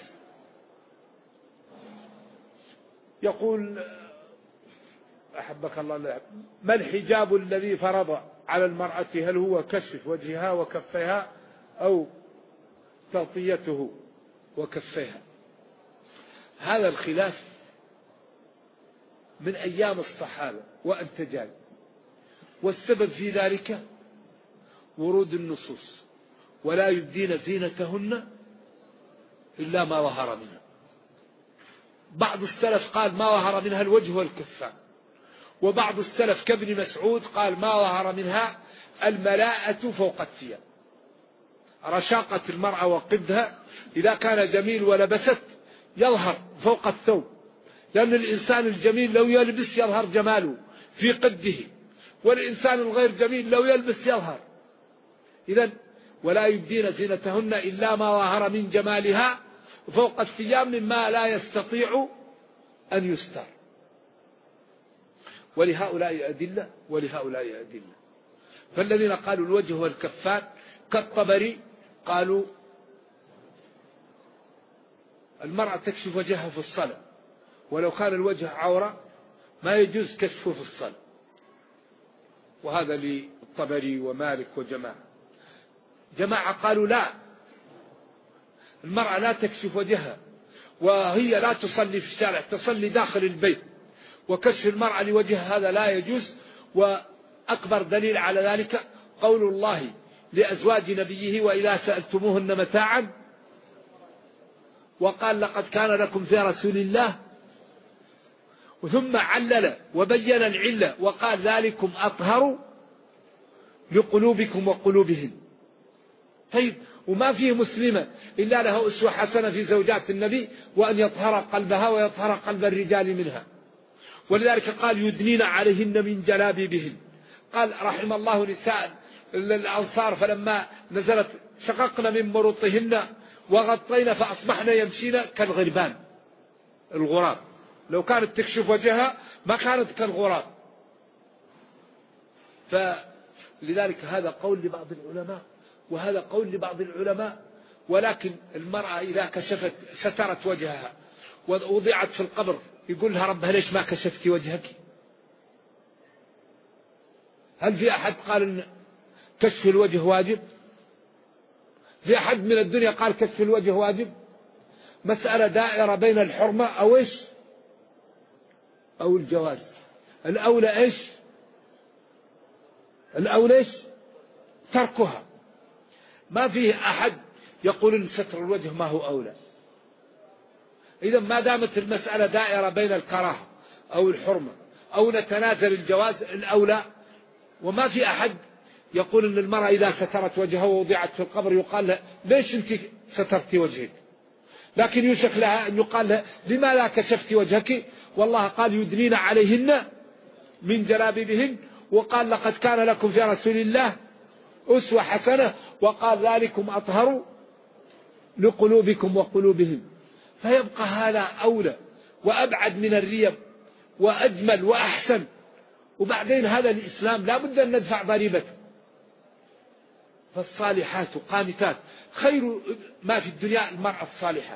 يقول أحبك الله، ما الحجاب الذي فرض على المرأة؟ هل هو كشف وجهها وكفيها أو تغطيته وكفيها؟ هذا الخلاف من أيام الصحابة وأن تجال، والسبب في ذلك ورود النصوص ولا يبدين زينتهن إلا ما ظهر منها. بعض السلف قال ما ظهر منها الوجه والكفان، وبعض السلف كابن مسعود قال ما ظهر منها الملاءة فوق الثياب، رشاقة المرأة وقدها إذا كان جميل ولبست يظهر فوق الثوب، لأن الإنسان الجميل لو يلبس يظهر جماله في قده، والإنسان الغير جميل لو يلبس يظهر. إذن ولا يبدين زينتهن إلا ما ظهر من جمالها فوق الثياب مما لا يستطيع أن يستر. ولهؤلاء أدلة ولهؤلاء أدلة. فالذين قالوا الوجه والكفان كالطبري قالوا المرأة تكشف وجهها في الصلاة، ولو كان الوجه عورة ما يجوز كشفه في الصلاة، وهذا للطبري ومالك وجماعة. جماعة قالوا لا، المرأة لا تكشف وجهها وهي لا تصلي في الشارع، تصلي داخل البيت، وكشف المرأة لوجهها هذا لا يجوز. وأكبر دليل على ذلك قول الله لأزواج نبيه وإذا سألتموهن متاعا، وقال لقد كان لكم في رسول الله، ثم علل وبين العلة وقال ذلكم أطهر لقلوبكم وقلوبهم. طيب، وما فيه مسلمة إلا لها أسوة حسنة في زوجات النبي، وأن يطهر قلبها ويطهر قلب الرجال منها. ولذلك قال يدنين عليهن من جلابيبهن. قال رحم الله نساء الأنصار فلما نزلت شققن من مروطهن وغطينا فأصبحنا يمشين كالغربان، الغراب لو كانت تكشف وجهها ما كانت كالغراب. فلذلك هذا قول لبعض العلماء وهذا قول لبعض العلماء. ولكن المرأة إذا كشفت سترت وجهها ووضعت في القبر يقول لها ربها ليش ما كشفت وجهك؟ هل في أحد قال إن كشف الوجه واجب؟ في أحد من الدنيا قال كشف الوجه واجب؟ مسألة دائرة بين الحرمة أو إيش أو الجواز. الأولى إيش؟ الأولى إيش؟ تركها. ما فيه أحد يقول إن ستر الوجه ما هو أولى. إذا ما دامت المسألة دائرة بين الكراهة أو الحرمة أو نتنازل الجواز الأولى. وما في أحد يقول إن المرأة إذا سترت وجهها ووضعت في القبر يقال لها ليش أنت سترت وجهك؟ لكن يوشك لها أن يقال لها لما لا كشفت وجهك؟ والله قال يدنين عليهن من جلابيبهن، وقال لقد كان لكم في رسول الله أسوة حسنة، وقال ذلكم أطهر لقلوبكم وقلوبهم. فيبقى هذا أولى وأبعد من الريب وأجمل وأحسن. وبعدين هذا الإسلام لا بد أن ندفع ضريبته. فالصالحات قانتات خير ما في الدنيا المرأة الصالحة.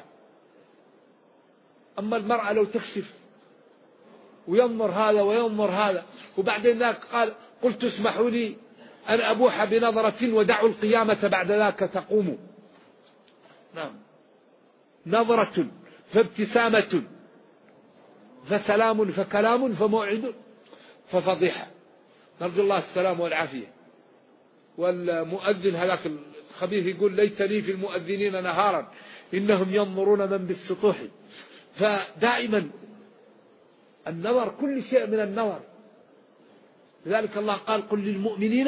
أما المرأة لو تكشف وينظر هذا وينظر هذا وبعدين ذاك قال قلت اسمحوا لي أن أبوح بنظرة ودعوا القيامة بعد ذاك تقوم. نعم، نظرة فابتسامة فسلام فكلام فموعد ففضيحة. نرجو الله السلام والعافية. والمؤذن هذاك الخبيث يقول ليتني في المؤذنين نهارا إنهم ينظرون من بالسطوح. فدائما النظر كل شيء من النظر. لذلك الله قال قل للمؤمنين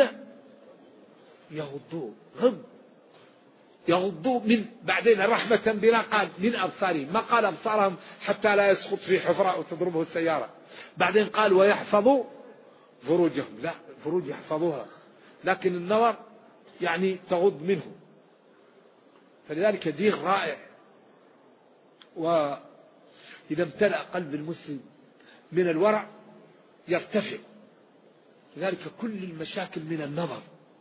يغضوا من بعدين رحمة بنا قال من أبصارهم، ما قال أبصارهم حتى لا يسقط في حفرة وتضربه السيارة. بعدين قال ويحفظوا فروجهم، لا فروج يحفظوها، لكن النظر يعني تغض منه. فلذلك دين رائع. وإذا امتلأ قلب المسلم من الورع يرتفع. لذلك كل المشاكل من النظر.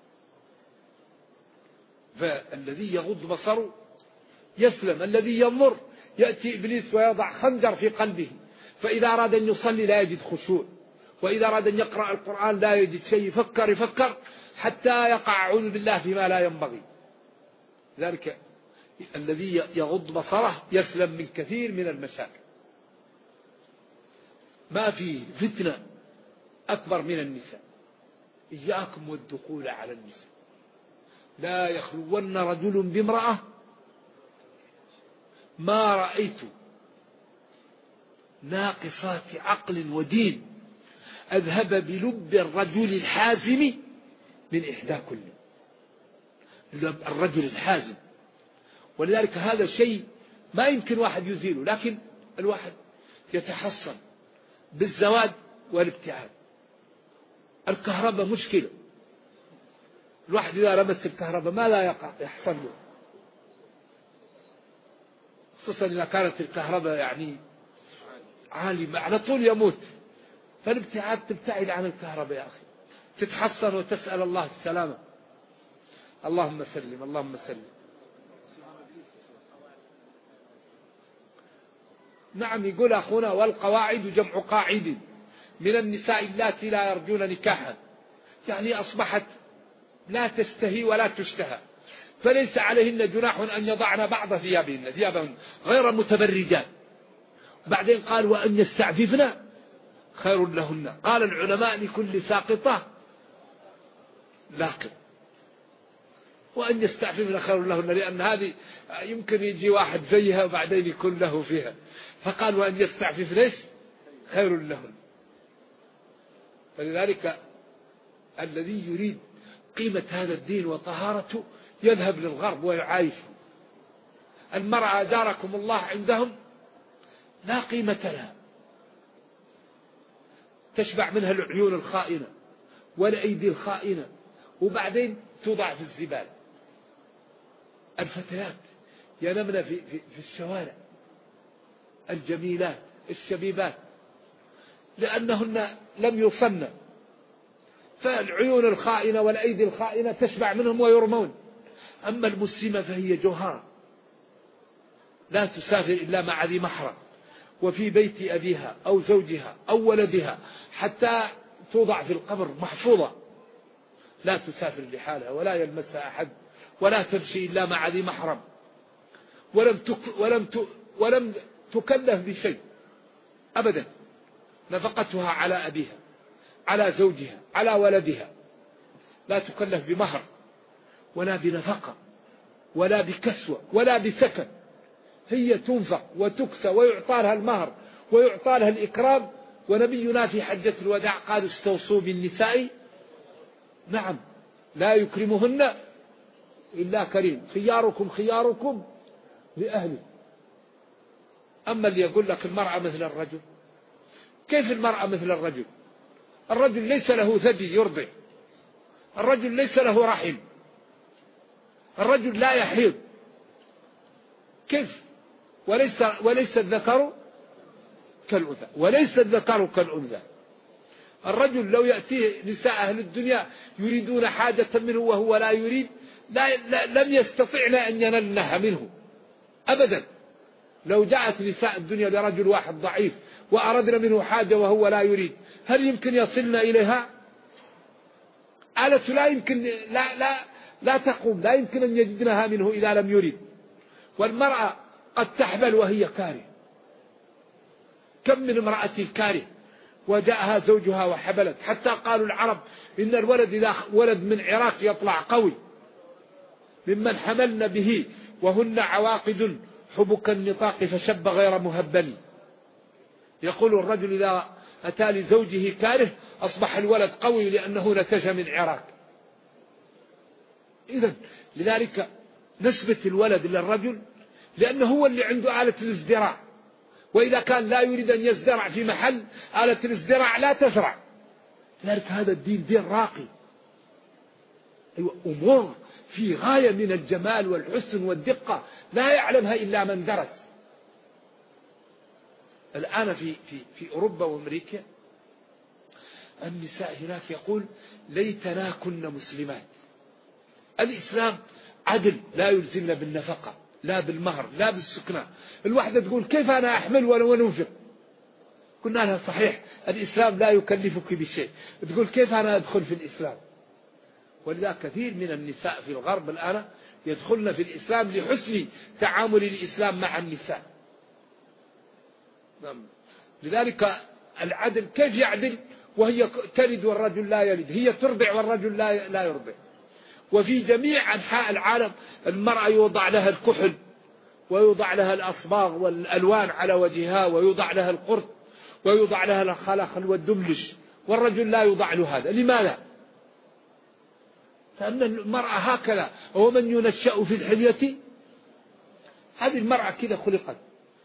فالذي يغض بصره يسلم. الذي ينظر يأتي إبليس ويضع خنجر في قلبه، فإذا أراد أن يصلي لا يجد خشوع، وإذا أراد أن يقرأ القرآن لا يجد شيء، يفكر حتى يقع أعوذ بالله فيما لا ينبغي. ذلك الذي يغض بصره يسلم من كثير من المشاكل. ما في فتنة أكبر من النساء. إياكم والدخول على النساء. لا يخلون رجل بامرأة ما رأيت ناقصات عقل ودين أذهب بلب الرجل الحازم من إحدى كل. الرجل الحازم. ولذلك هذا شيء ما يمكن واحد يزيله، لكن الواحد يتحصن بالزواج والابتعاد. الكهرباء مشكلة. الواحد إذا رمت الكهرباء ما لا يحصل له، خصوصا إذا كانت الكهرباء يعني عالية على طول يموت. فالابتعاد تبتعد عن الكهرباء يا أخي، تتحصن وتسأل الله السلامة. اللهم سلم اللهم سلم. نعم، يقول أخونا والقواعد جمع قاعد من النساء اللاتي لا يرجون نكاحا، يعني أصبحت لا تستهي ولا تشتهى، فليس عليهن جناح أن يضعن بعض ثيابهن غير متبرجات. بعدين قال وأن يستعففن خير لهن. قال العلماء لكل ساقطة لاقط، وأن يستعففن خير لهن، لأن هذه يمكن يجي واحد زيها وبعدين يكون له فيها، فقال وأن يستعففن ليش خير لهن. فلذلك الذي يريد قيمة هذا الدين وطهارته يذهب للغرب ويعايش. المرأة داركم الله عندهم لا قيمة لها، تشبع منها العيون الخائنة والأيدي الخائنة، وبعدين توضع في الزبالة. الفتيات ينمن في الشوارع الجميلات الشبيبات لأنهن لم يصن، فالعيون الخائنة والأيدي الخائنة تشبع منهم ويرمون. أما المسلمة فهي جوهرة لا تسافر إلا مع ذي محرم وفي بيت أبيها أو زوجها أو ولدها حتى توضع في القبر محفوظة، لا تسافر لحالها ولا يلمسها أحد ولا تمشي إلا مع ذي محرم، ولم تكلف بشيء أبدا. نفقتها على أبيها على زوجها على ولدها، لا تكلف بمهر ولا بنفقة ولا بكسوة ولا بسكن، هي تنفق وتكسى ويعطى لها المهر ويعطى لها الإكرام. ونبينا في حجة الوداع قال استوصوا بالنساء، نعم، لا يكرمهن إلا كريم، خياركم خياركم لأهله. أما اللي يقول لك المرأة مثل الرجل، كيف المرأة مثل الرجل؟ الرجل ليس له ثدي يرضع، الرجل ليس له رحم، الرجل لا يحيض، كيف؟ وليس الذكر كالأنثى، وليس الذكر كالأنثى. الرجل لو يأتيه نساء أهل الدنيا يريدون حاجة منه وهو لا يريد، لم يستطعن أن ينلنها منه أبدا. لو جاءت نساء الدنيا لرجل واحد ضعيف وأردنا منه حاجة وهو لا يريد، هل يمكن يصلنا إليها؟ آلة لا يمكن، لا تقوم، لا يمكن أن يجدنها منه إذا لم يريد. والمرأة قد تحبل وهي كاره، كم من امرأة كاره وجاءها زوجها وحبلت، حتى قالوا العرب إن الولد إذا ولد من عراق يطلع قوي ممن حملن به وهن عواقد حبك النطاق فشب غير مهبل. يقول الرجل إذا أتى لزوجه كاره أصبح الولد قوي لأنه نتج من عراق. إذن لذلك نسبة الولد للرجل لأنه هو اللي عنده آلة الازدراع، وإذا كان لا يريد أن يزدرع في محل آلة الازدراع لا تزرع. لذلك هذا الدين دين راقي، أمور في غاية من الجمال والحسن والدقة لا يعلمها إلا من درس. الآن في أوروبا وأمريكا النساء هناك يقول ليتنا كنا مسلمات. الإسلام عدل، لا يلزمنا بالنفقة لا بالمهر لا بالسكنة. الواحدة تقول كيف أنا أحمل وننفق؟ قلنا لها صحيح الإسلام لا يكلفك بشيء، تقول كيف أنا أدخل في الإسلام؟ ولذا كثير من النساء في الغرب الآن يدخلن في الإسلام لحسن تعامل الإسلام مع النساء. لذلك العدل كيف يعدل وهي تلد والرجل لا يلد، هي ترضع والرجل لا يرضع. وفي جميع أنحاء العالم المرأة يوضع لها الكحل ويوضع لها الأصباغ والألوان على وجهها ويوضع لها القرط ويوضع لها الخلخل والدملش، والرجل لا يوضع له هذا. لماذا؟ لأن المرأة هكذا، ومن ينشأ في الحلية، هذه المرأة كذا خلقت.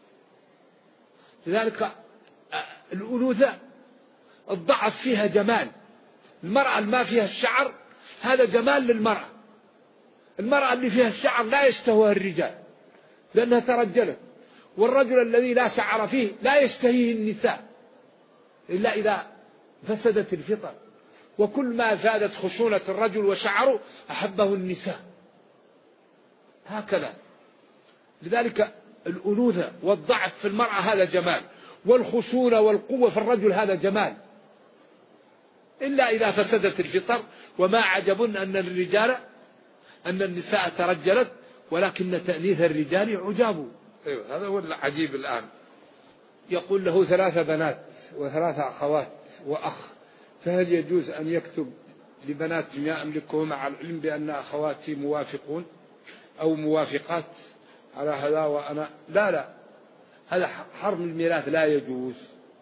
لذلك الأنوثة الضعف فيها جمال. المرأة اللي ما فيها الشعر هذا جمال للمرأة. المرأة اللي فيها الشعر لا يشتهوها الرجال لأنها ترجلت، والرجل الذي لا شعر فيه لا يشتهيه النساء إلا إذا فسدت الفطر. وكل ما زادت خشونة الرجل وشعره أحبه النساء، هكذا. لذلك الأنوثة والضعف في المرأة هذا جمال، والخشونة والقوة في الرجل هذا جمال، إلا إذا فسدت الفطر. وما عجب أن النساء ترجلت ولكن تأنيث الرجال عجاب. أيوة، هذا هو العجيب الآن. يقول له 3 بنات و3 أخوات وأخ، فهل يجوز أن يكتب لبنات ما أملكه مع العلم بأن أخواتي موافقون أو موافقات على هذا وأنا لا، هذا حرم الميراث لا يجوز.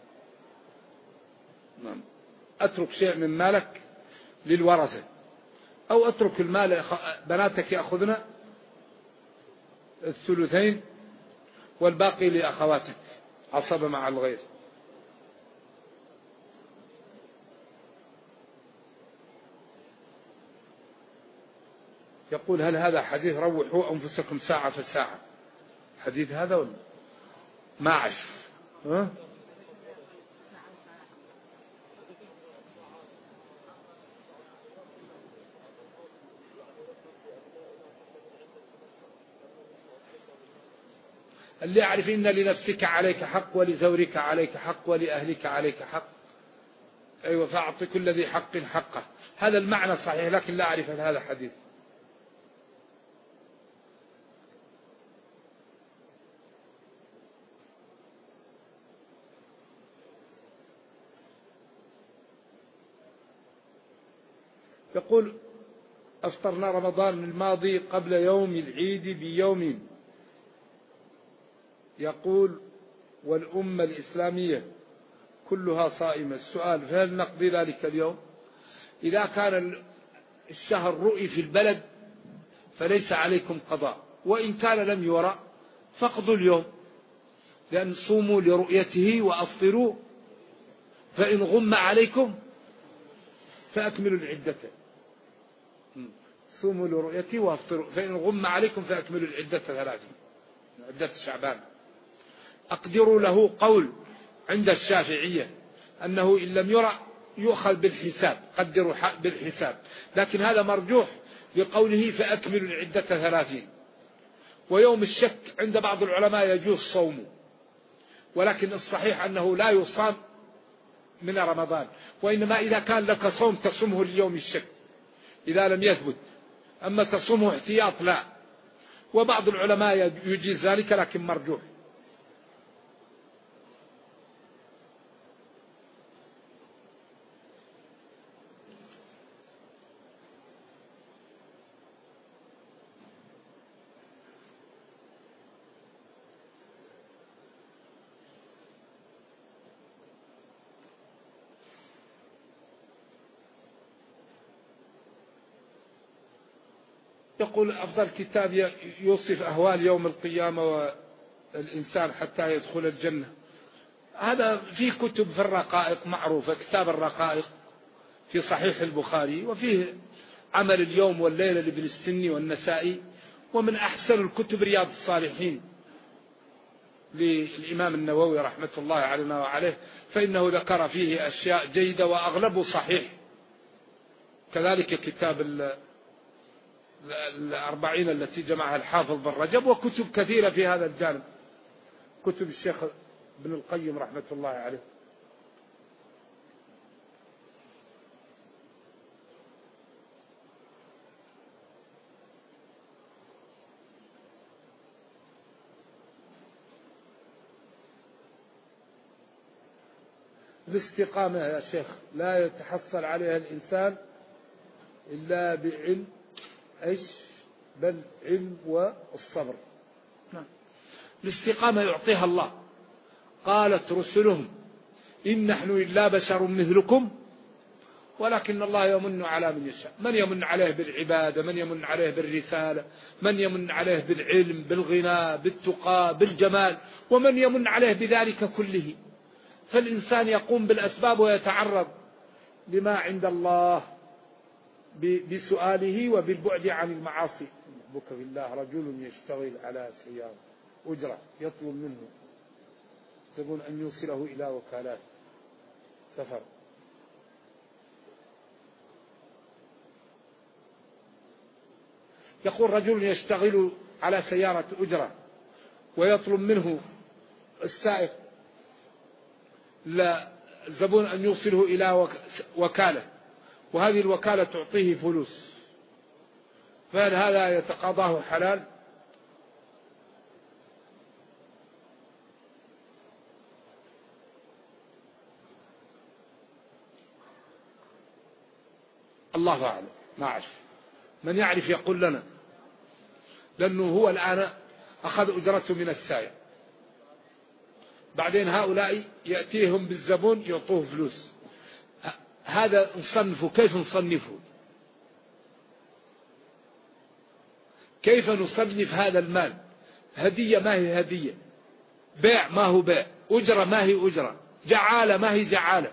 نعم. أترك شيء من مالك للورثة، أو أترك المال، بناتك يأخذن الثلثين والباقي لأخواتك عصبة مع الغير. يقول هل هذا حديث روحوا أنفسكم ساعة فساعة؟ حديث هذا ولا ما عرف؟ اللي يعرف إن لنفسك عليك حق ولزورك عليك حق ولأهلك عليك حق. أيوة، فأعطي كل ذي حق حقه. هذا المعنى صحيح، لكن لا أعرف هل هذا حديث. يقول: أفطرنا رمضان الماضي قبل يوم العيد بيوم. يقول: والأمة الإسلامية كلها صائمة. السؤال: هل نقضي ذلك اليوم؟ إذا كان الشهر رؤي في البلد فليس عليكم قضاء، وإن كان لم يرى فاقضوا اليوم، لأن صوموا لرؤيته وأفطروا، فإن غم عليكم فأكملوا العدة. صوموا لرؤيته وأفطروا، فإن غم عليكم فأكملوا العدة 30، عدة شعبان. أقدروا له قول عند الشافعية أنه إن لم يرى يؤخذ بالحساب، قدروا بالحساب، لكن هذا مرجوح بقوله فأكملوا العدة 30. ويوم الشك عند بعض العلماء يجوز صومه، ولكن الصحيح أنه لا يصام من رمضان، وإنما إذا كان لك صوم تصومه اليوم الشك إذا لم يثبت، أما تصومه احتياط لا. وبعض العلماء يجيز ذلك لكن مرجوح. يقول: أفضل كتاب يوصف أهوال يوم القيامة والإنسان حتى يدخل الجنة. هذا في كتب في الرقائق معروفة، كتاب الرقائق في صحيح البخاري، وفيه عمل اليوم والليلة لابن السني والنسائي، ومن أحسن الكتب رياض الصالحين للإمام النووي رحمة الله علينا وعليه، فإنه ذكر فيه أشياء جيدة وأغلبه صحيح. كذلك كتاب 40 التي جمعها الحافظ بن رجب، وكتب كثيرة في هذا الجانب، كتب الشيخ ابن القيم رحمة الله عليه. الاستقامة يا شيخ لا يتحصل عليها الإنسان إلا بعلم بل علم والصبر. الاستقامة يعطيها الله. قالت رسلهم إن نحن إلا بشر مثلكم ولكن الله يمن على من يشاء. من يمن عليه بالعبادة، من يمن عليه بالرسالة، من يمن عليه بالعلم، بالغنى، بالتقى، بالجمال، ومن يمن عليه بذلك كله. فالإنسان يقوم بالأسباب ويتعرض لما عند الله بسؤاله وبالبعد عن المعاصي. بك بالله رجل يشتغل على سيارة أجرة يطلب منه زبون أن يوصله إلى وكالات سفر، يقول رجل يشتغل على سيارة أجرة ويطلب منه السائق زبون أن يوصله إلى وكالة، وهذه الوكالة تعطيه فلوس، فهل هذا يتقاضاه حلال؟ الله أعلم، ما أعرف. من يعرف يقول لنا، لأنه هو الآن أخذ أجرته من السائق، بعدين هؤلاء يأتيهم بالزبون يعطوه فلوس. هذا نصنفه، كيف نصنفه؟ كيف نصنف هذا المال؟ هدية ما هي هدية، بيع ما هو بيع، أجرة ما هي أجرة، جعالة ما هي جعالة.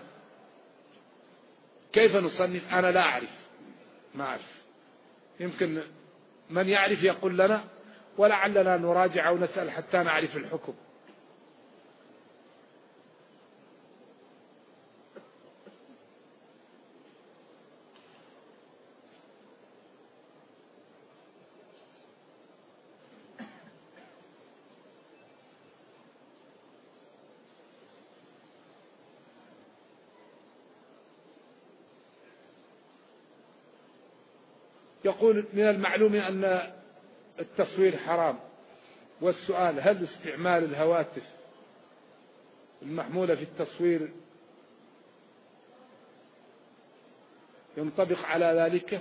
كيف نصنف؟ أنا لا أعرف، ما أعرف. يمكن من يعرف يقول لنا، ولعلنا نراجع ونسأل حتى نعرف الحكم. يقول من المعلوم أن التصوير حرام، والسؤال هل استعمال الهواتف المحمولة في التصوير ينطبق على ذلك؟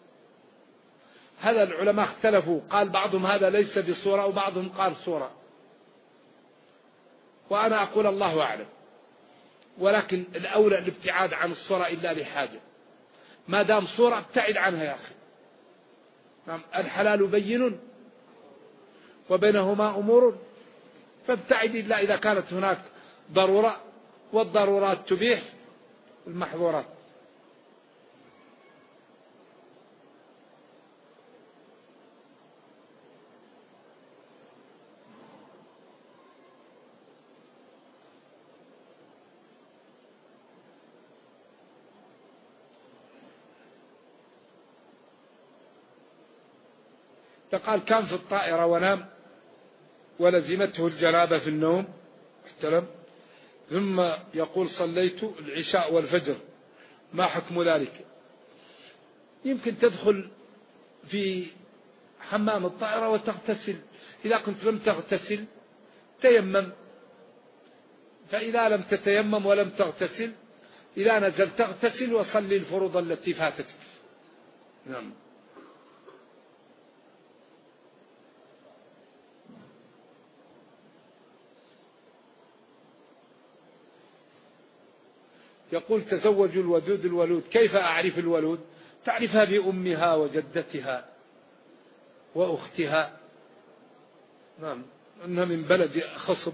هذا العلماء اختلفوا، قال بعضهم هذا ليس بصورة وبعضهم قال صورة، وأنا أقول الله أعلم، ولكن الأولى الابتعاد عن الصورة إلا لحاجة. ما دام صورة ابتعد عنها يا أخي. الحلال بين وبينهما أمور فابتعد إلا إذا كانت هناك ضرورة، والضرورات تبيح المحظورات. فقال كان في الطائرة ونام ولزمته الجنابة في النوم احتلم، ثم يقول صليت العشاء والفجر، ما حكم ذلك؟ يمكن تدخل في حمام الطائرة وتغتسل، إذا كنت لم تغتسل تيمم، فإذا لم تتيمم ولم تغتسل إذا نزلت تغتسل وصلي الفروض التي فاتتك. نعم. يقول تزوج الودود الولود، كيف أعرف الولود؟ تعرفها بأمها وجدتها وأختها، نعم، أنها من بلد خصب.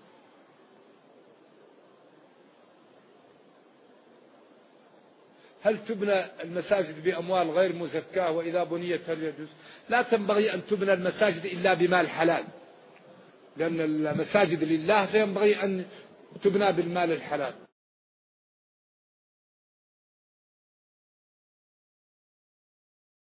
هل تبنى المساجد بأموال غير مزكاة؟ وإذا بنيت هل يجوز؟ لا تنبغي أن تبنى المساجد إلا بمال حلال، لأن المساجد لله فينبغي أن تبنى بالمال الحلال.